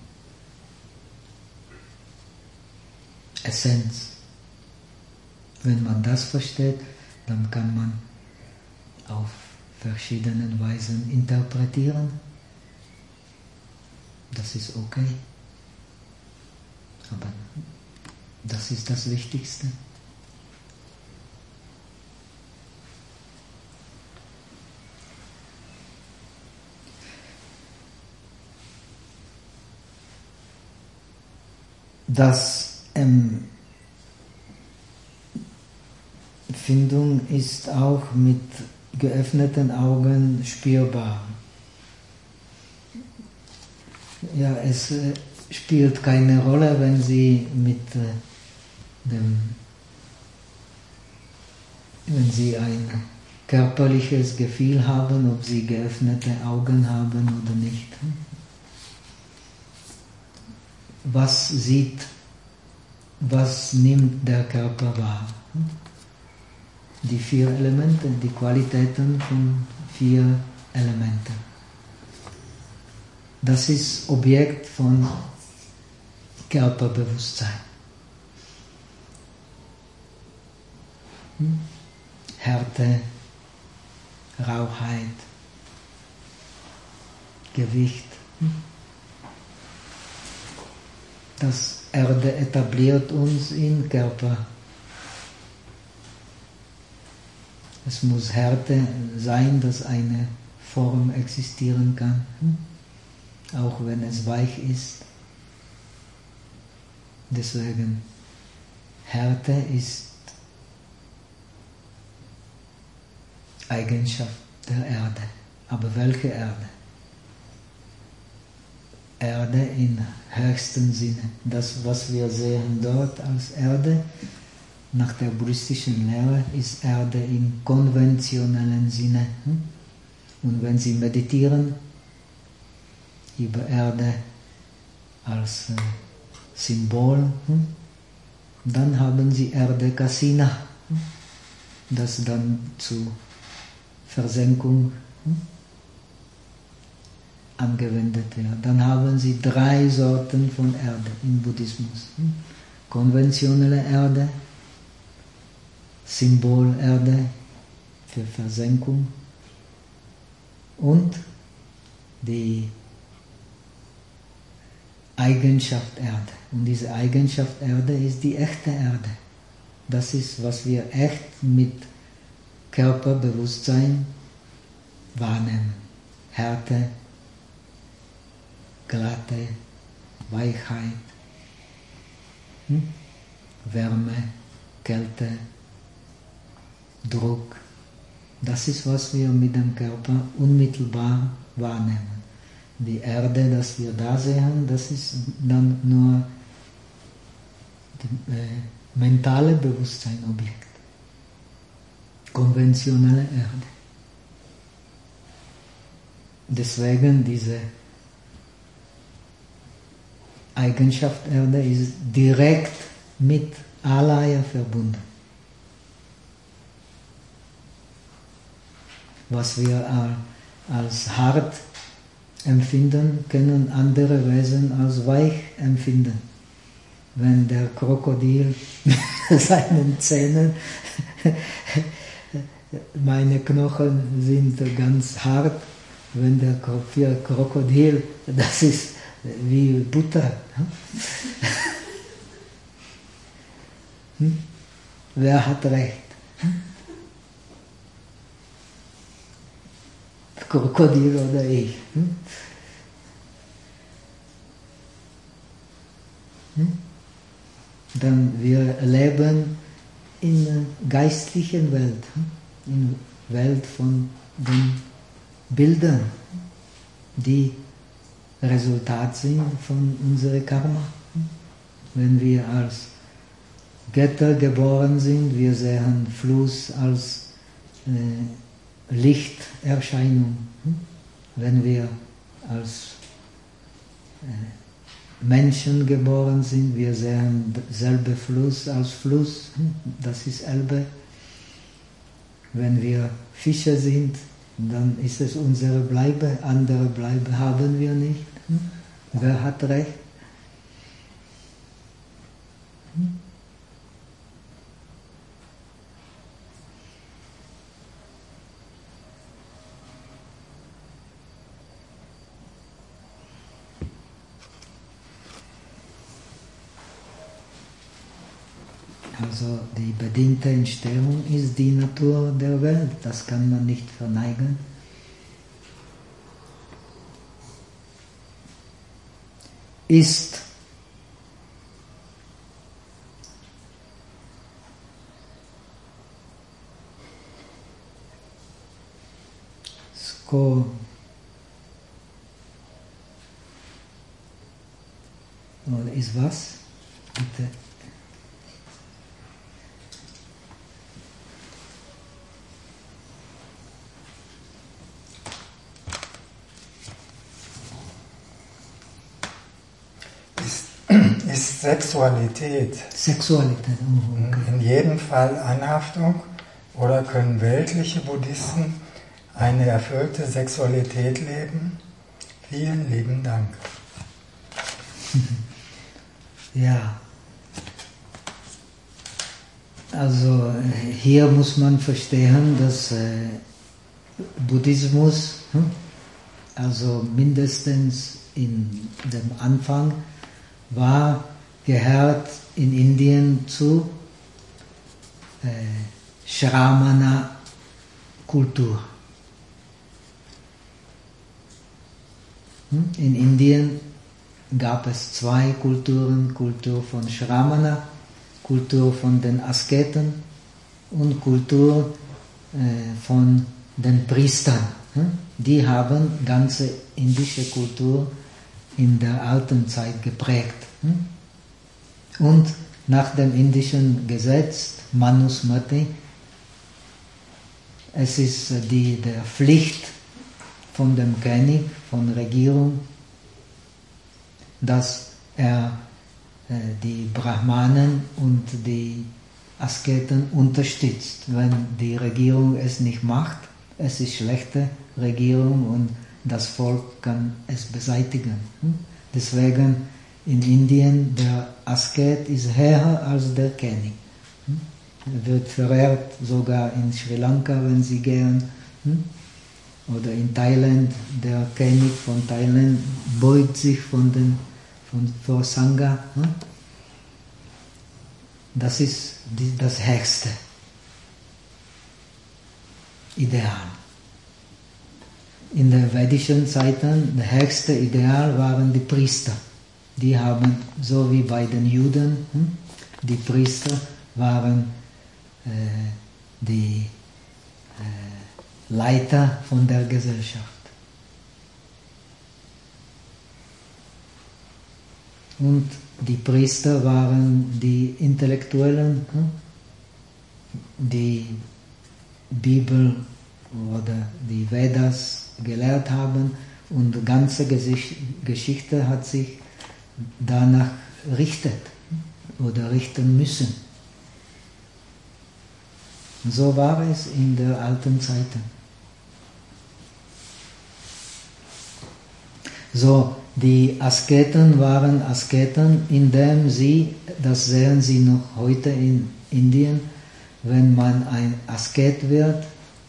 Essenz. Wenn man das versteht, dann kann man auf verschiedenen Weisen interpretieren. Das ist okay. Aber das ist das Wichtigste. Das Empfindung ist auch mit geöffneten Augen spürbar. Ja, es spielt keine Rolle, wenn Sie mit dem, wenn Sie ein körperliches Gefühl haben, ob Sie geöffnete Augen haben oder nicht. Was sieht, was nimmt der Körper wahr? Die vier Elemente, die Qualitäten von vier Elementen. Das ist Objekt von Körperbewusstsein. Härte, Rauheit, Gewicht. Das Erde etabliert uns im Körper. Es muss Härte sein, dass eine Form existieren kann, auch wenn es weich ist. Deswegen, Härte ist Eigenschaft der Erde. Aber welche Erde? Erde im höchsten Sinne. Das, was wir sehen dort als Erde, nach der buddhistischen Lehre, ist Erde im konventionellen Sinne. Und wenn Sie meditieren über Erde als Symbol, dann haben Sie Erde Kasina, das dann zu Versenkung angewendet wird. Dann haben Sie drei Sorten von Erde im Buddhismus. Konventionelle Erde, Symbolerde für Versenkung und die Eigenschaft Erde. Und diese Eigenschaft Erde ist die echte Erde. Das ist, was wir echt mit Körperbewusstsein wahrnehmen. Härte, Glatte, Weichheit, hm? Wärme, Kälte, Druck. Das ist, was wir mit dem Körper unmittelbar wahrnehmen. Die Erde, das wir da sehen, das ist dann nur das äh, mentale Bewusstseinobjekt. Konventionelle Erde. Deswegen diese Eigenschaft Erde ist direkt mit Alaya verbunden. Was wir als hart empfinden, können andere Wesen als weich empfinden. Wenn der Krokodil mit seinen Zähnen, meine Knochen sind ganz hart, wenn der Krokodil, das ist wie Butter. Hm? Wer hat recht? Krokodil oder ich? Hm? Hm? Dann wir leben in der geistlichen Welt, in der Welt von den Bildern, die Resultat sind von unserem Karma. Wenn wir als Götter geboren sind, wir sehen Fluss als äh, Lichterscheinung. Wenn wir als äh, Menschen geboren sind, wir sehen selbe Fluss als Fluss, das ist Elbe. Wenn wir Fische sind, dann ist es unsere Bleibe, andere Bleibe haben wir nicht. Wer hat recht? Also die bedingte Entstehung ist die Natur der Welt, das kann man nicht verneigen. Ist Sko oder ist was? Bitte. Ist Sexualität Sexualität in jedem Fall Anhaftung oder können weltliche Buddhisten eine erfüllte Sexualität leben? Vielen lieben Dank. Ja, also hier muss man verstehen, dass äh, Buddhismus, hm, also mindestens in dem Anfang, war gehört in Indien zu äh, Shramana-Kultur. Hm? In Indien gab es zwei Kulturen, Kultur von Shramana, Kultur von den Asketen und Kultur äh, von den Priestern. Hm? Die haben ganze indische Kultur in der alten Zeit geprägt. Und nach dem indischen Gesetz, Manusmriti, es ist die der Pflicht von dem König, von der Regierung, dass er äh, die Brahmanen und die Asketen unterstützt. Wenn die Regierung es nicht macht, es ist schlechte Regierung und das Volk kann es beseitigen. Deswegen in Indien der Asket ist höher als der König. Er wird verehrt, sogar in Sri Lanka, wenn Sie gehen, oder in Thailand, der König von Thailand beugt sich von den, von, vor Sangha. Das ist die, das höchste Ideal. In den vedischen Zeiten, das höchste Ideal waren die Priester. Die haben, so wie bei den Juden, die Priester waren äh, die äh, Leiter von der Gesellschaft. Und die Priester waren die Intellektuellen, die Bibel oder die Vedas gelehrt haben, und die ganze Geschichte hat sich danach richtet oder richten müssen. So war es in der alten Zeiten. So, die Asketen waren Asketen, indem sie, das sehen Sie noch heute in Indien, wenn man ein Asket wird,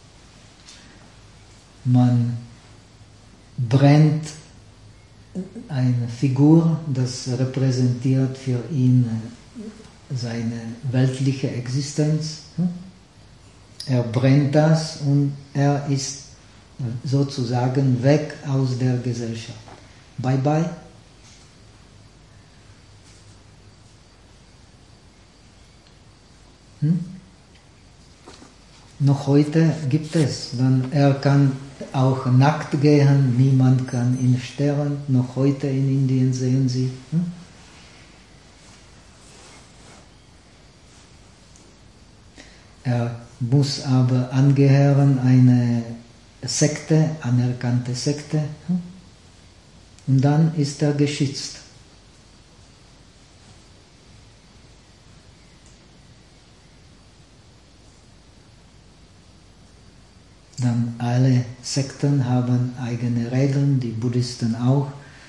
man brennt eine Figur, das repräsentiert für ihn seine weltliche Existenz. Er brennt das und er ist sozusagen weg aus der Gesellschaft. Bye bye. Hm? Noch heute gibt es, dann er kann auch nackt gehen, niemand kann ihn stören. Noch heute in Indien sehen Sie. Hm? Er muss aber angehören einer Sekte, anerkannte Sekte, hm? Und dann ist er geschützt. Dann alle Sekten haben eigene Regeln, die Buddhisten auch.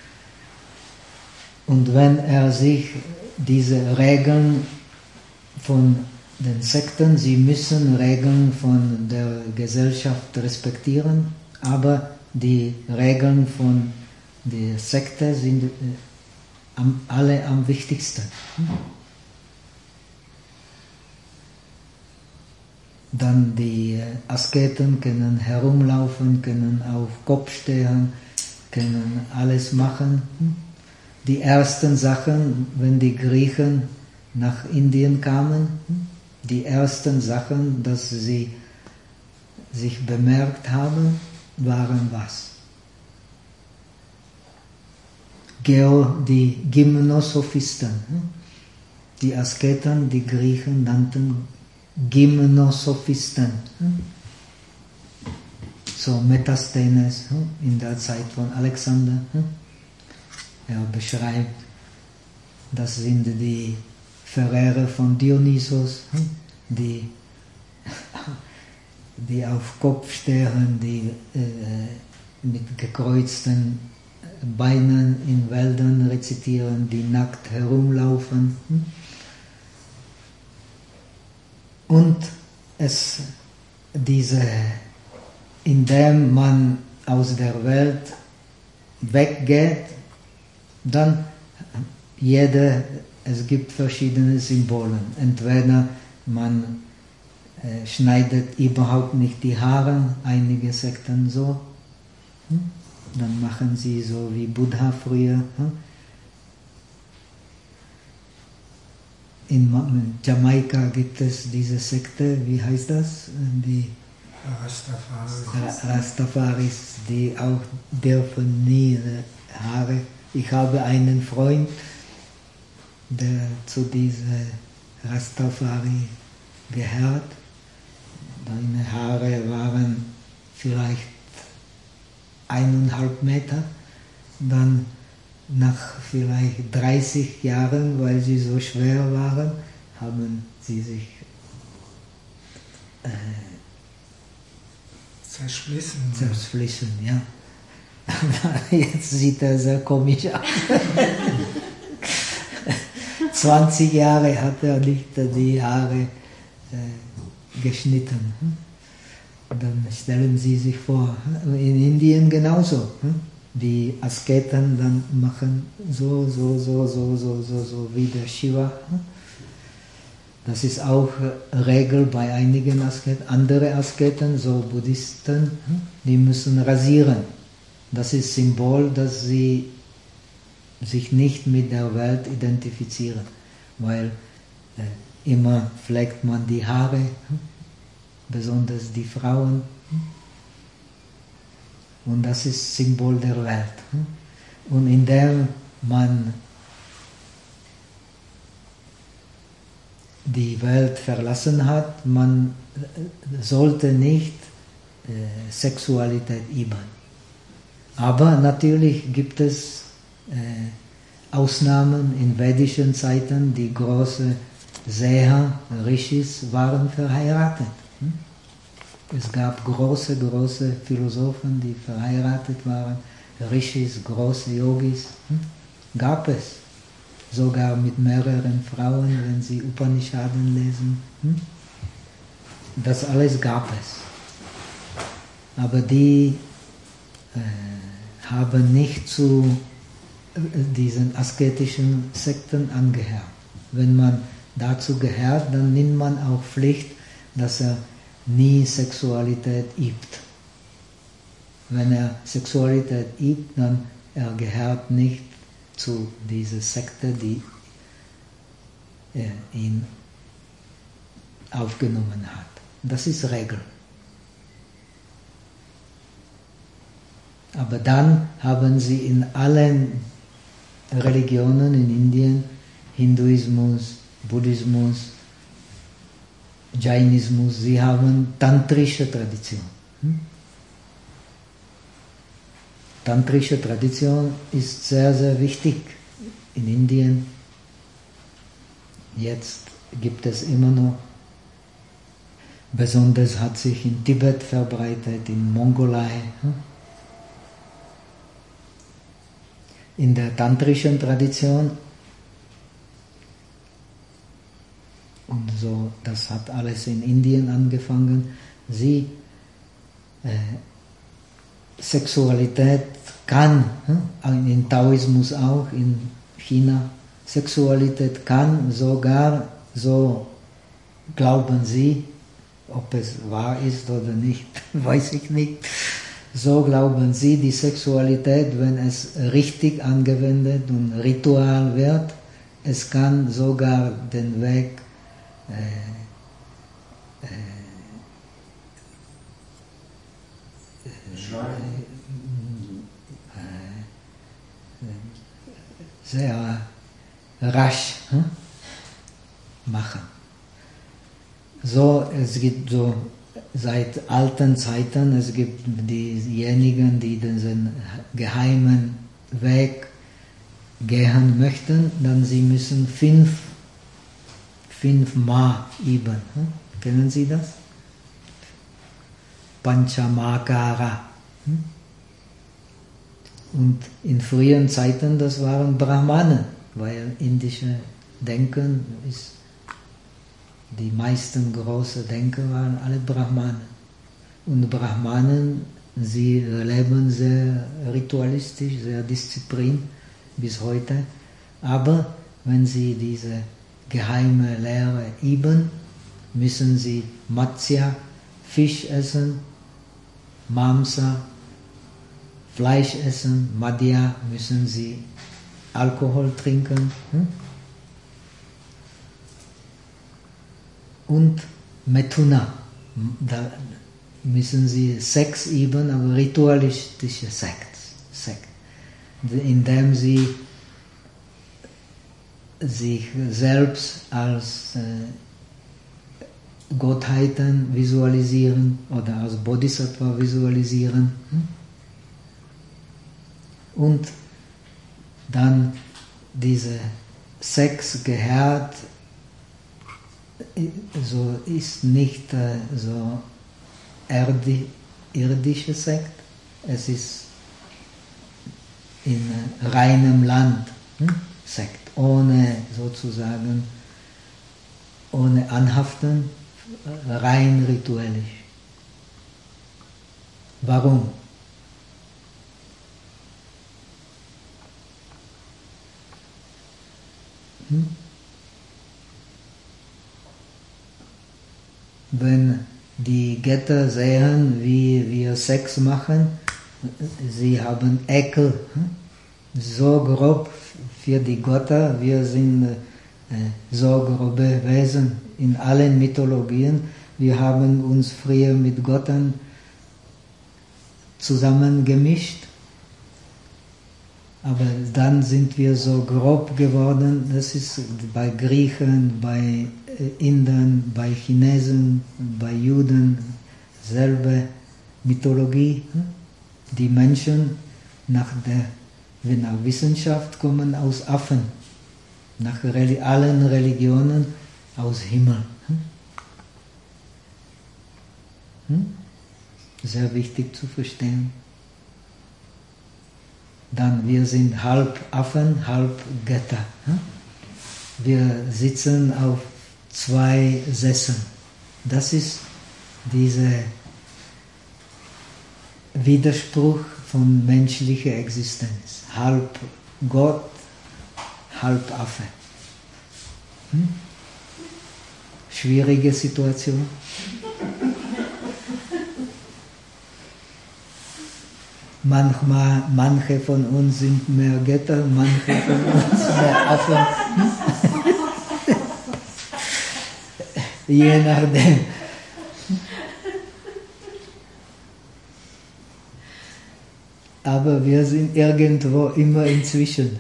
Und wenn er sich diese Regeln von den Sekten, sie müssen Regeln von der Gesellschaft respektieren, aber die Regeln von der Sekte sind äh, am, alle am wichtigsten. Dann die Asketen können herumlaufen, können auf Kopf stehen, können alles machen. Die ersten Sachen, wenn die Griechen nach Indien kamen, die ersten Sachen, dass sie sich bemerkt haben, waren was? Geo, die Gymnosophisten. Die Asketen, die Griechen nannten Gymnosophisten. So Metasthenes in der Zeit von Alexander. Er beschreibt, das sind die Verehrer von Dionysos, die, die auf Kopf stehen, die äh, mit gekreuzten Beinen in Wäldern rezitieren, die nackt herumlaufen. Und es, diese, indem man aus der Welt weggeht, dann jede, es gibt verschiedene Symbole. Entweder man äh, schneidet überhaupt nicht die Haare, einige Sekten so, hm? Dann machen sie so wie Buddha früher. Hm? In Jamaika gibt es diese Sekte, wie heißt das? Die Rastafaris. Rastafaris, die auch dürfen nie Haare. Ich habe einen Freund, der zu dieser Rastafari gehört. Seine Haare waren vielleicht eineinhalb Meter. Dann nach vielleicht dreißig Jahren, weil sie so schwer waren, haben sie sich äh, zerschlissen. Zerschlissen, ja. Jetzt sieht er sehr komisch aus. zwanzig Jahre hat er nicht die Haare äh, geschnitten. Dann stellen Sie sich vor, in Indien genauso. Die Asketen dann machen so, so, so, so, so, so, so wie der Shiva. Das ist auch Regel bei einigen Asketen. Andere Asketen, so Buddhisten, die müssen rasieren. Das ist Symbol, dass sie sich nicht mit der Welt identifizieren, weil äh, immer pflegt man die Haare, besonders die Frauen. Und das ist Symbol der Welt. Und indem man die Welt verlassen hat, man sollte nicht äh, Sexualität üben. Aber natürlich gibt es äh, Ausnahmen in vedischen Zeiten. Die großen Seher, Rishis, waren verheiratet. Es gab große, große Philosophen, die verheiratet waren. Rishis, große Yogis. Gab es. Sogar mit mehreren Frauen, wenn sie Upanishaden lesen. Das alles gab es. Aber die äh, haben nicht zu äh, diesen asketischen Sekten angehört. Wenn man dazu gehört, dann nimmt man auch Pflicht, dass er nie Sexualität übt. Wenn er Sexualität übt, dann er gehört nicht zu dieser Sekte, die er ihn aufgenommen hat. Das ist Regel. Aber dann haben sie in allen Religionen in Indien, Hinduismus, Buddhismus, Jainismus, sie haben tantrische Tradition. Tantrische Tradition ist sehr, sehr wichtig in Indien. Jetzt gibt es immer noch Besonders hat sich in Tibet verbreitet, in Mongolei. In der tantrischen Tradition. Und so, das hat alles in Indien angefangen. Sie, äh, Sexualität kann, äh, in Taoismus auch, in China, Sexualität kann sogar, so glauben sie, ob es wahr ist oder nicht, weiß ich nicht. So glauben sie, die Sexualität, wenn es richtig angewendet und Ritual wird, es kann sogar den Weg äh, äh, äh, sehr rasch hm? machen. So, es gibt so seit alten Zeiten, es gibt diejenigen, die diesen geheimen Weg gehen möchten, dann sie müssen fünf, fünf Ma üben. Hm? Kennen Sie das? Panchamakara. Hm? Und in frühen Zeiten, das waren Brahmanen, weil indische Denken ist, die meisten großen Denker waren alle Brahmanen. Und Brahmanen, sie leben sehr ritualistisch, sehr disziplin bis heute. Aber wenn sie diese geheime Lehre üben, müssen sie Matsya, Fisch essen, Mamsa, Fleisch essen, Madhya, müssen sie Alkohol trinken. Hm? Und Methuna, da müssen sie Sex üben, aber ritualistische Sex, Sex, indem sie sich selbst als äh, Gottheiten visualisieren oder als Bodhisattva visualisieren. Und dann diese Sex gehört, so ist nicht äh, so erdi, irdische Sekt, es ist in äh, reinem Land hm? Sekt, ohne sozusagen, ohne Anhaften, rein ritualisch. Warum? Hm? Wenn die Götter sehen, wie wir Sex machen, sie haben Ekel, so grob für die Götter, wir sind so grobe Wesen in allen Mythologien, wir haben uns früher mit Göttern zusammengemischt, aber dann sind wir so grob geworden, das ist bei Griechen, bei Indern, bei Chinesen, bei Juden, selbe Mythologie. Die Menschen nach der nach Wissenschaft kommen aus Affen, nach allen Religionen aus Himmel. Sehr wichtig zu verstehen. Dann wir sind halb Affen, halb Götter. Wir sitzen auf zwei Sesseln. Das ist dieser Widerspruch von menschlicher Existenz. Halb Gott, halb Affe. Hm? Schwierige Situation. Manchmal, manche von uns sind mehr Götter, manche von uns mehr Affen. Hm? Je nachdem. Aber wir sind irgendwo immer inzwischen.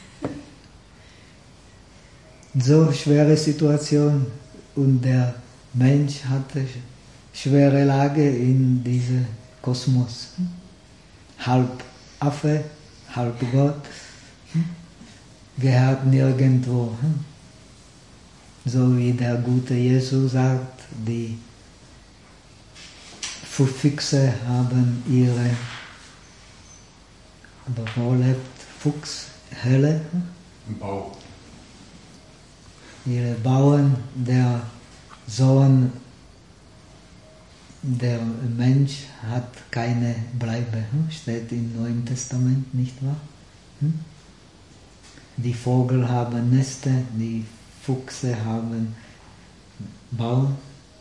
So schwere Situation und der Mensch hatte schwere Lage in diesem Kosmos. Halb Affe, halb Gott, gehört nirgendwo. So wie der gute Jesus sagt, die Füchse haben ihre, aber wo lebt Fuchs? Höhle? Im Bau. Ihre Bauern, der Sohn, der Mensch hat keine Bleibe, steht im Neuen Testament, nicht wahr? Die Vögel haben Nester, die Füchse haben Bau,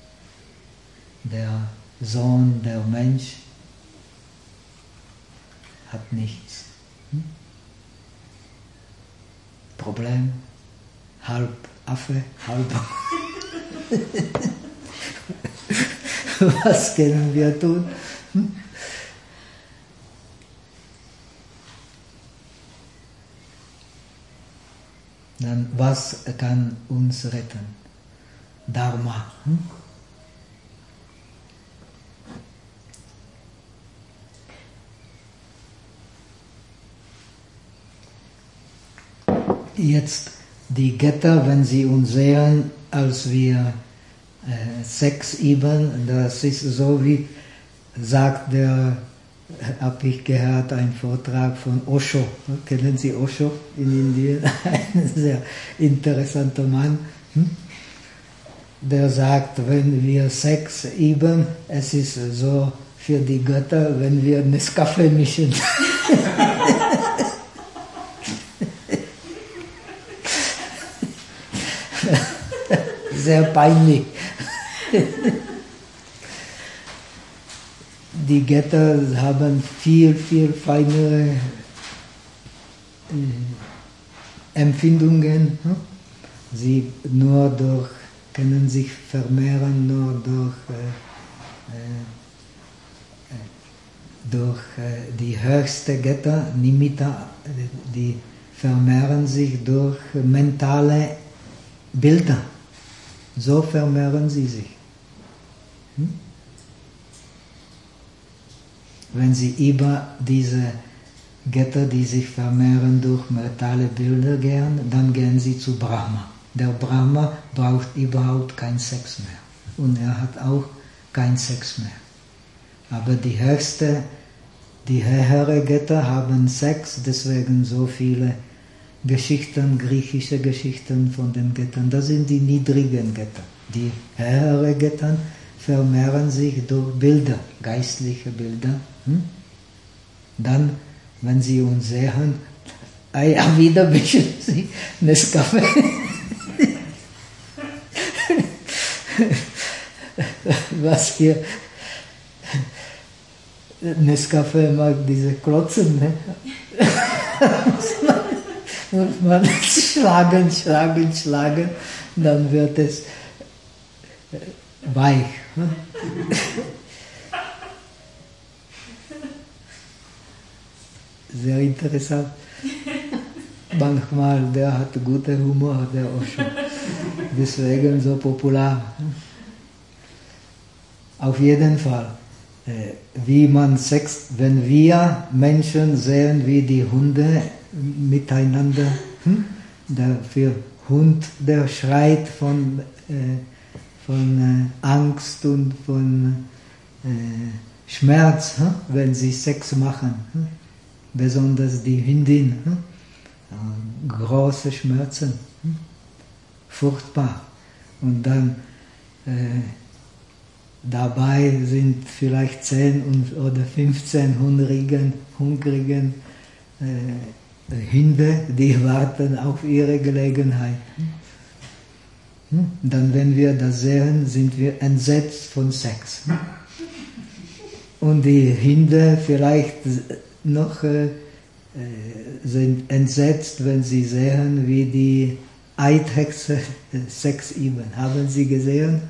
der Sohn, der Mensch hat nichts. Problem, halb Affe, halb. Was können wir tun? Dann, was kann uns retten? Dharma. Hm? Jetzt die Götter, wenn sie uns sehen, als wir äh, Sex üben, das ist so wie, sagt der, habe ich gehört, ein Vortrag von Osho. Kennen Sie Osho in Indien? Ein sehr interessanter Mann. Hm? Der sagt, wenn wir Sex üben, es ist so für die Götter, wenn wir Nescafé mischen. Sehr peinlich. Die Götter haben viel, viel feinere Empfindungen. Sie nur durch, können sich vermehren nur durch, äh, äh, durch äh, die höchste Götter, Nimitta, die vermehren sich durch mentale Bilder. So vermehren sie sich. Hm? Wenn sie über diese Götter, die sich vermehren durch mentale Bilder gehen, dann gehen sie zu Brahma. Der Brahma braucht überhaupt keinen Sex mehr. Und er hat auch keinen Sex mehr. Aber die höchste, die höhere Götter haben Sex, deswegen so viele Geschichten, griechische Geschichten von den Göttern. Das sind die niedrigen Götter. Die höheren Götter vermehren sich durch Bilder, geistliche Bilder. Hm? Dann, wenn sie uns sehen, ah ja, wieder mischen sie Nescafé. Was für Nescafé mag diese Klotzen, ne? Muss man schlagen, schlagen, schlagen, dann wird es weich. Sehr interessant. Manchmal, der hat guten Humor, der Osho. Deswegen so popular. Auf jeden Fall, wie man Sex, wenn wir Menschen sehen, wie die Hunde miteinander, hm? Der für Hund, der schreit von, äh, von äh, Angst und von äh, Schmerz, hm? Wenn sie Sex machen. Hm? Besonders die Hündin. Hm? Äh, große Schmerzen. Hm? Furchtbar. Und dann äh, dabei sind vielleicht zehn und, oder fünfzehn hungrigen, hungrigen äh, Hunde, die warten auf ihre Gelegenheit. Dann, wenn wir das sehen, sind wir entsetzt von Sex. Und die Hunde vielleicht noch äh, sind entsetzt, wenn sie sehen, wie die Eidhexe Sex üben. Haben Sie gesehen?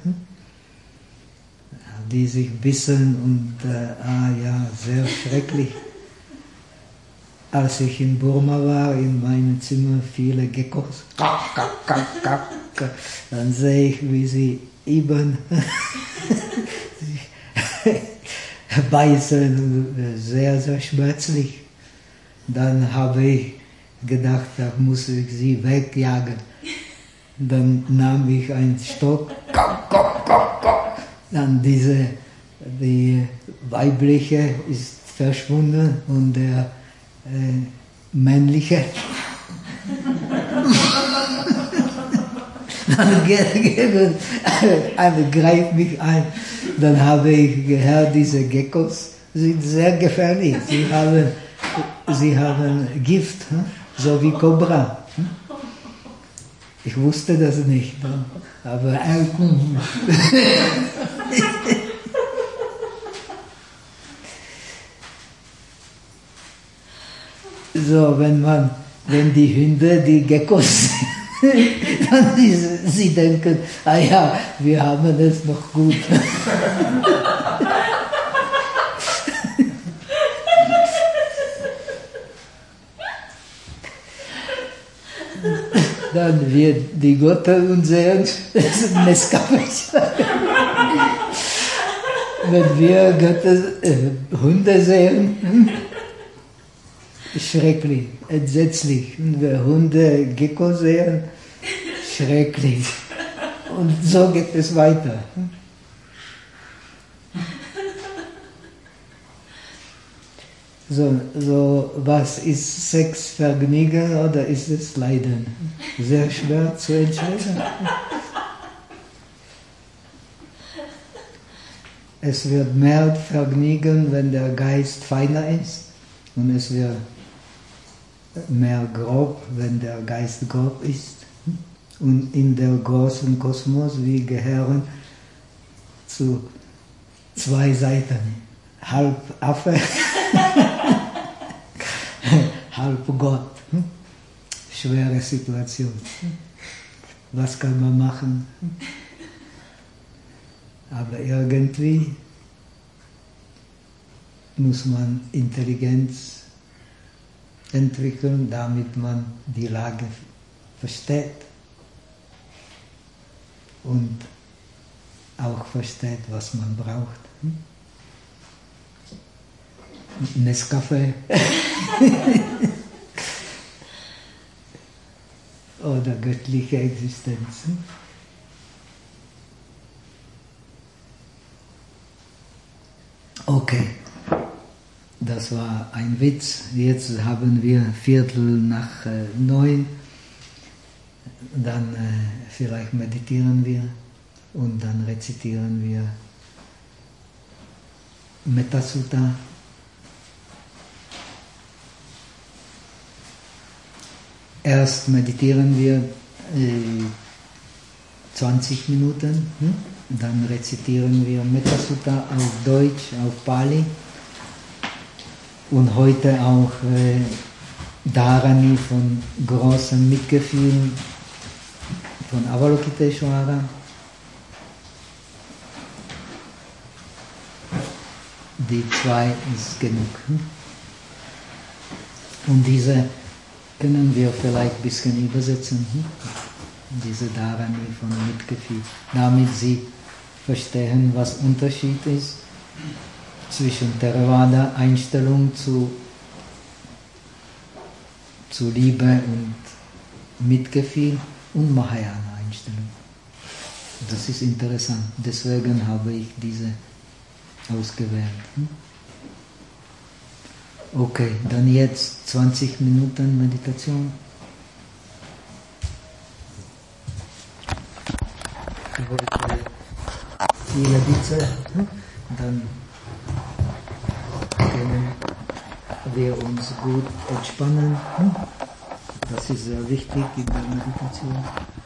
Die sich bissen und, äh, ah ja, sehr schrecklich. Als ich in Burma war, in meinem Zimmer viele Geckos, dann sehe ich, wie sie eben beißen, sehr, sehr schmerzlich. Dann habe ich gedacht, da muss ich sie wegjagen. Dann nahm ich einen Stock, dann diese, die weibliche ist verschwunden und der äh, männliche. Dann geht, einer greift mich ein. Dann habe ich gehört, diese Geckos sind sehr gefährlich. Sie haben, sie haben Gift, so wie Cobra. Ich wusste das nicht, aber so, wenn man, wenn die Hunde die Geckos dann sie, sie denken, ah ja, wir haben es noch gut. Dann wird die Götter uns sehen, das ist Nescafé. Wenn wir Götter, äh, Hunde sehen, schrecklich, entsetzlich. Und wir Hunde Gecko sehen, schrecklich. Und so geht es weiter. So, so, was ist Sexvergnügen oder ist es Leiden? Sehr schwer zu entscheiden. Es wird mehr Vergnügen, wenn der Geist feiner ist. Und es wird mehr grob, wenn der Geist grob ist. Und in der großen Kosmos, wir gehören zu zwei Seiten. Halb Affe, halb Gott. Schwere Situation. Was kann man machen? Aber irgendwie muss man Intelligenz entwickeln, damit man die Lage versteht und auch versteht, was man braucht. Nescafé oder göttliche Existenz. Okay, das war ein Witz. Jetzt haben wir Viertel nach äh, neun. Dann äh, vielleicht meditieren wir und dann rezitieren wir Metta-Sutta. Erst meditieren wir äh, zwanzig Minuten, hm? Dann rezitieren wir Metta-Sutta auf Deutsch, auf Pali und heute auch äh, Dharani von großem Mitgefühl von Avalokiteshvara. Die zwei ist genug. Hm? Und diese können wir vielleicht ein bisschen übersetzen, hm? Diese Dharani von Mitgefühl, damit sie verstehen, was Unterschied ist zwischen Theravada-Einstellung zu, zu Liebe und Mitgefühl und Mahayana-Einstellung. Das ist interessant, deswegen habe ich diese ausgewählt. Hm? Okay, dann jetzt zwanzig Minuten Meditation. Heute viele Witze, dann können wir uns gut entspannen. Das ist sehr wichtig in der Meditation.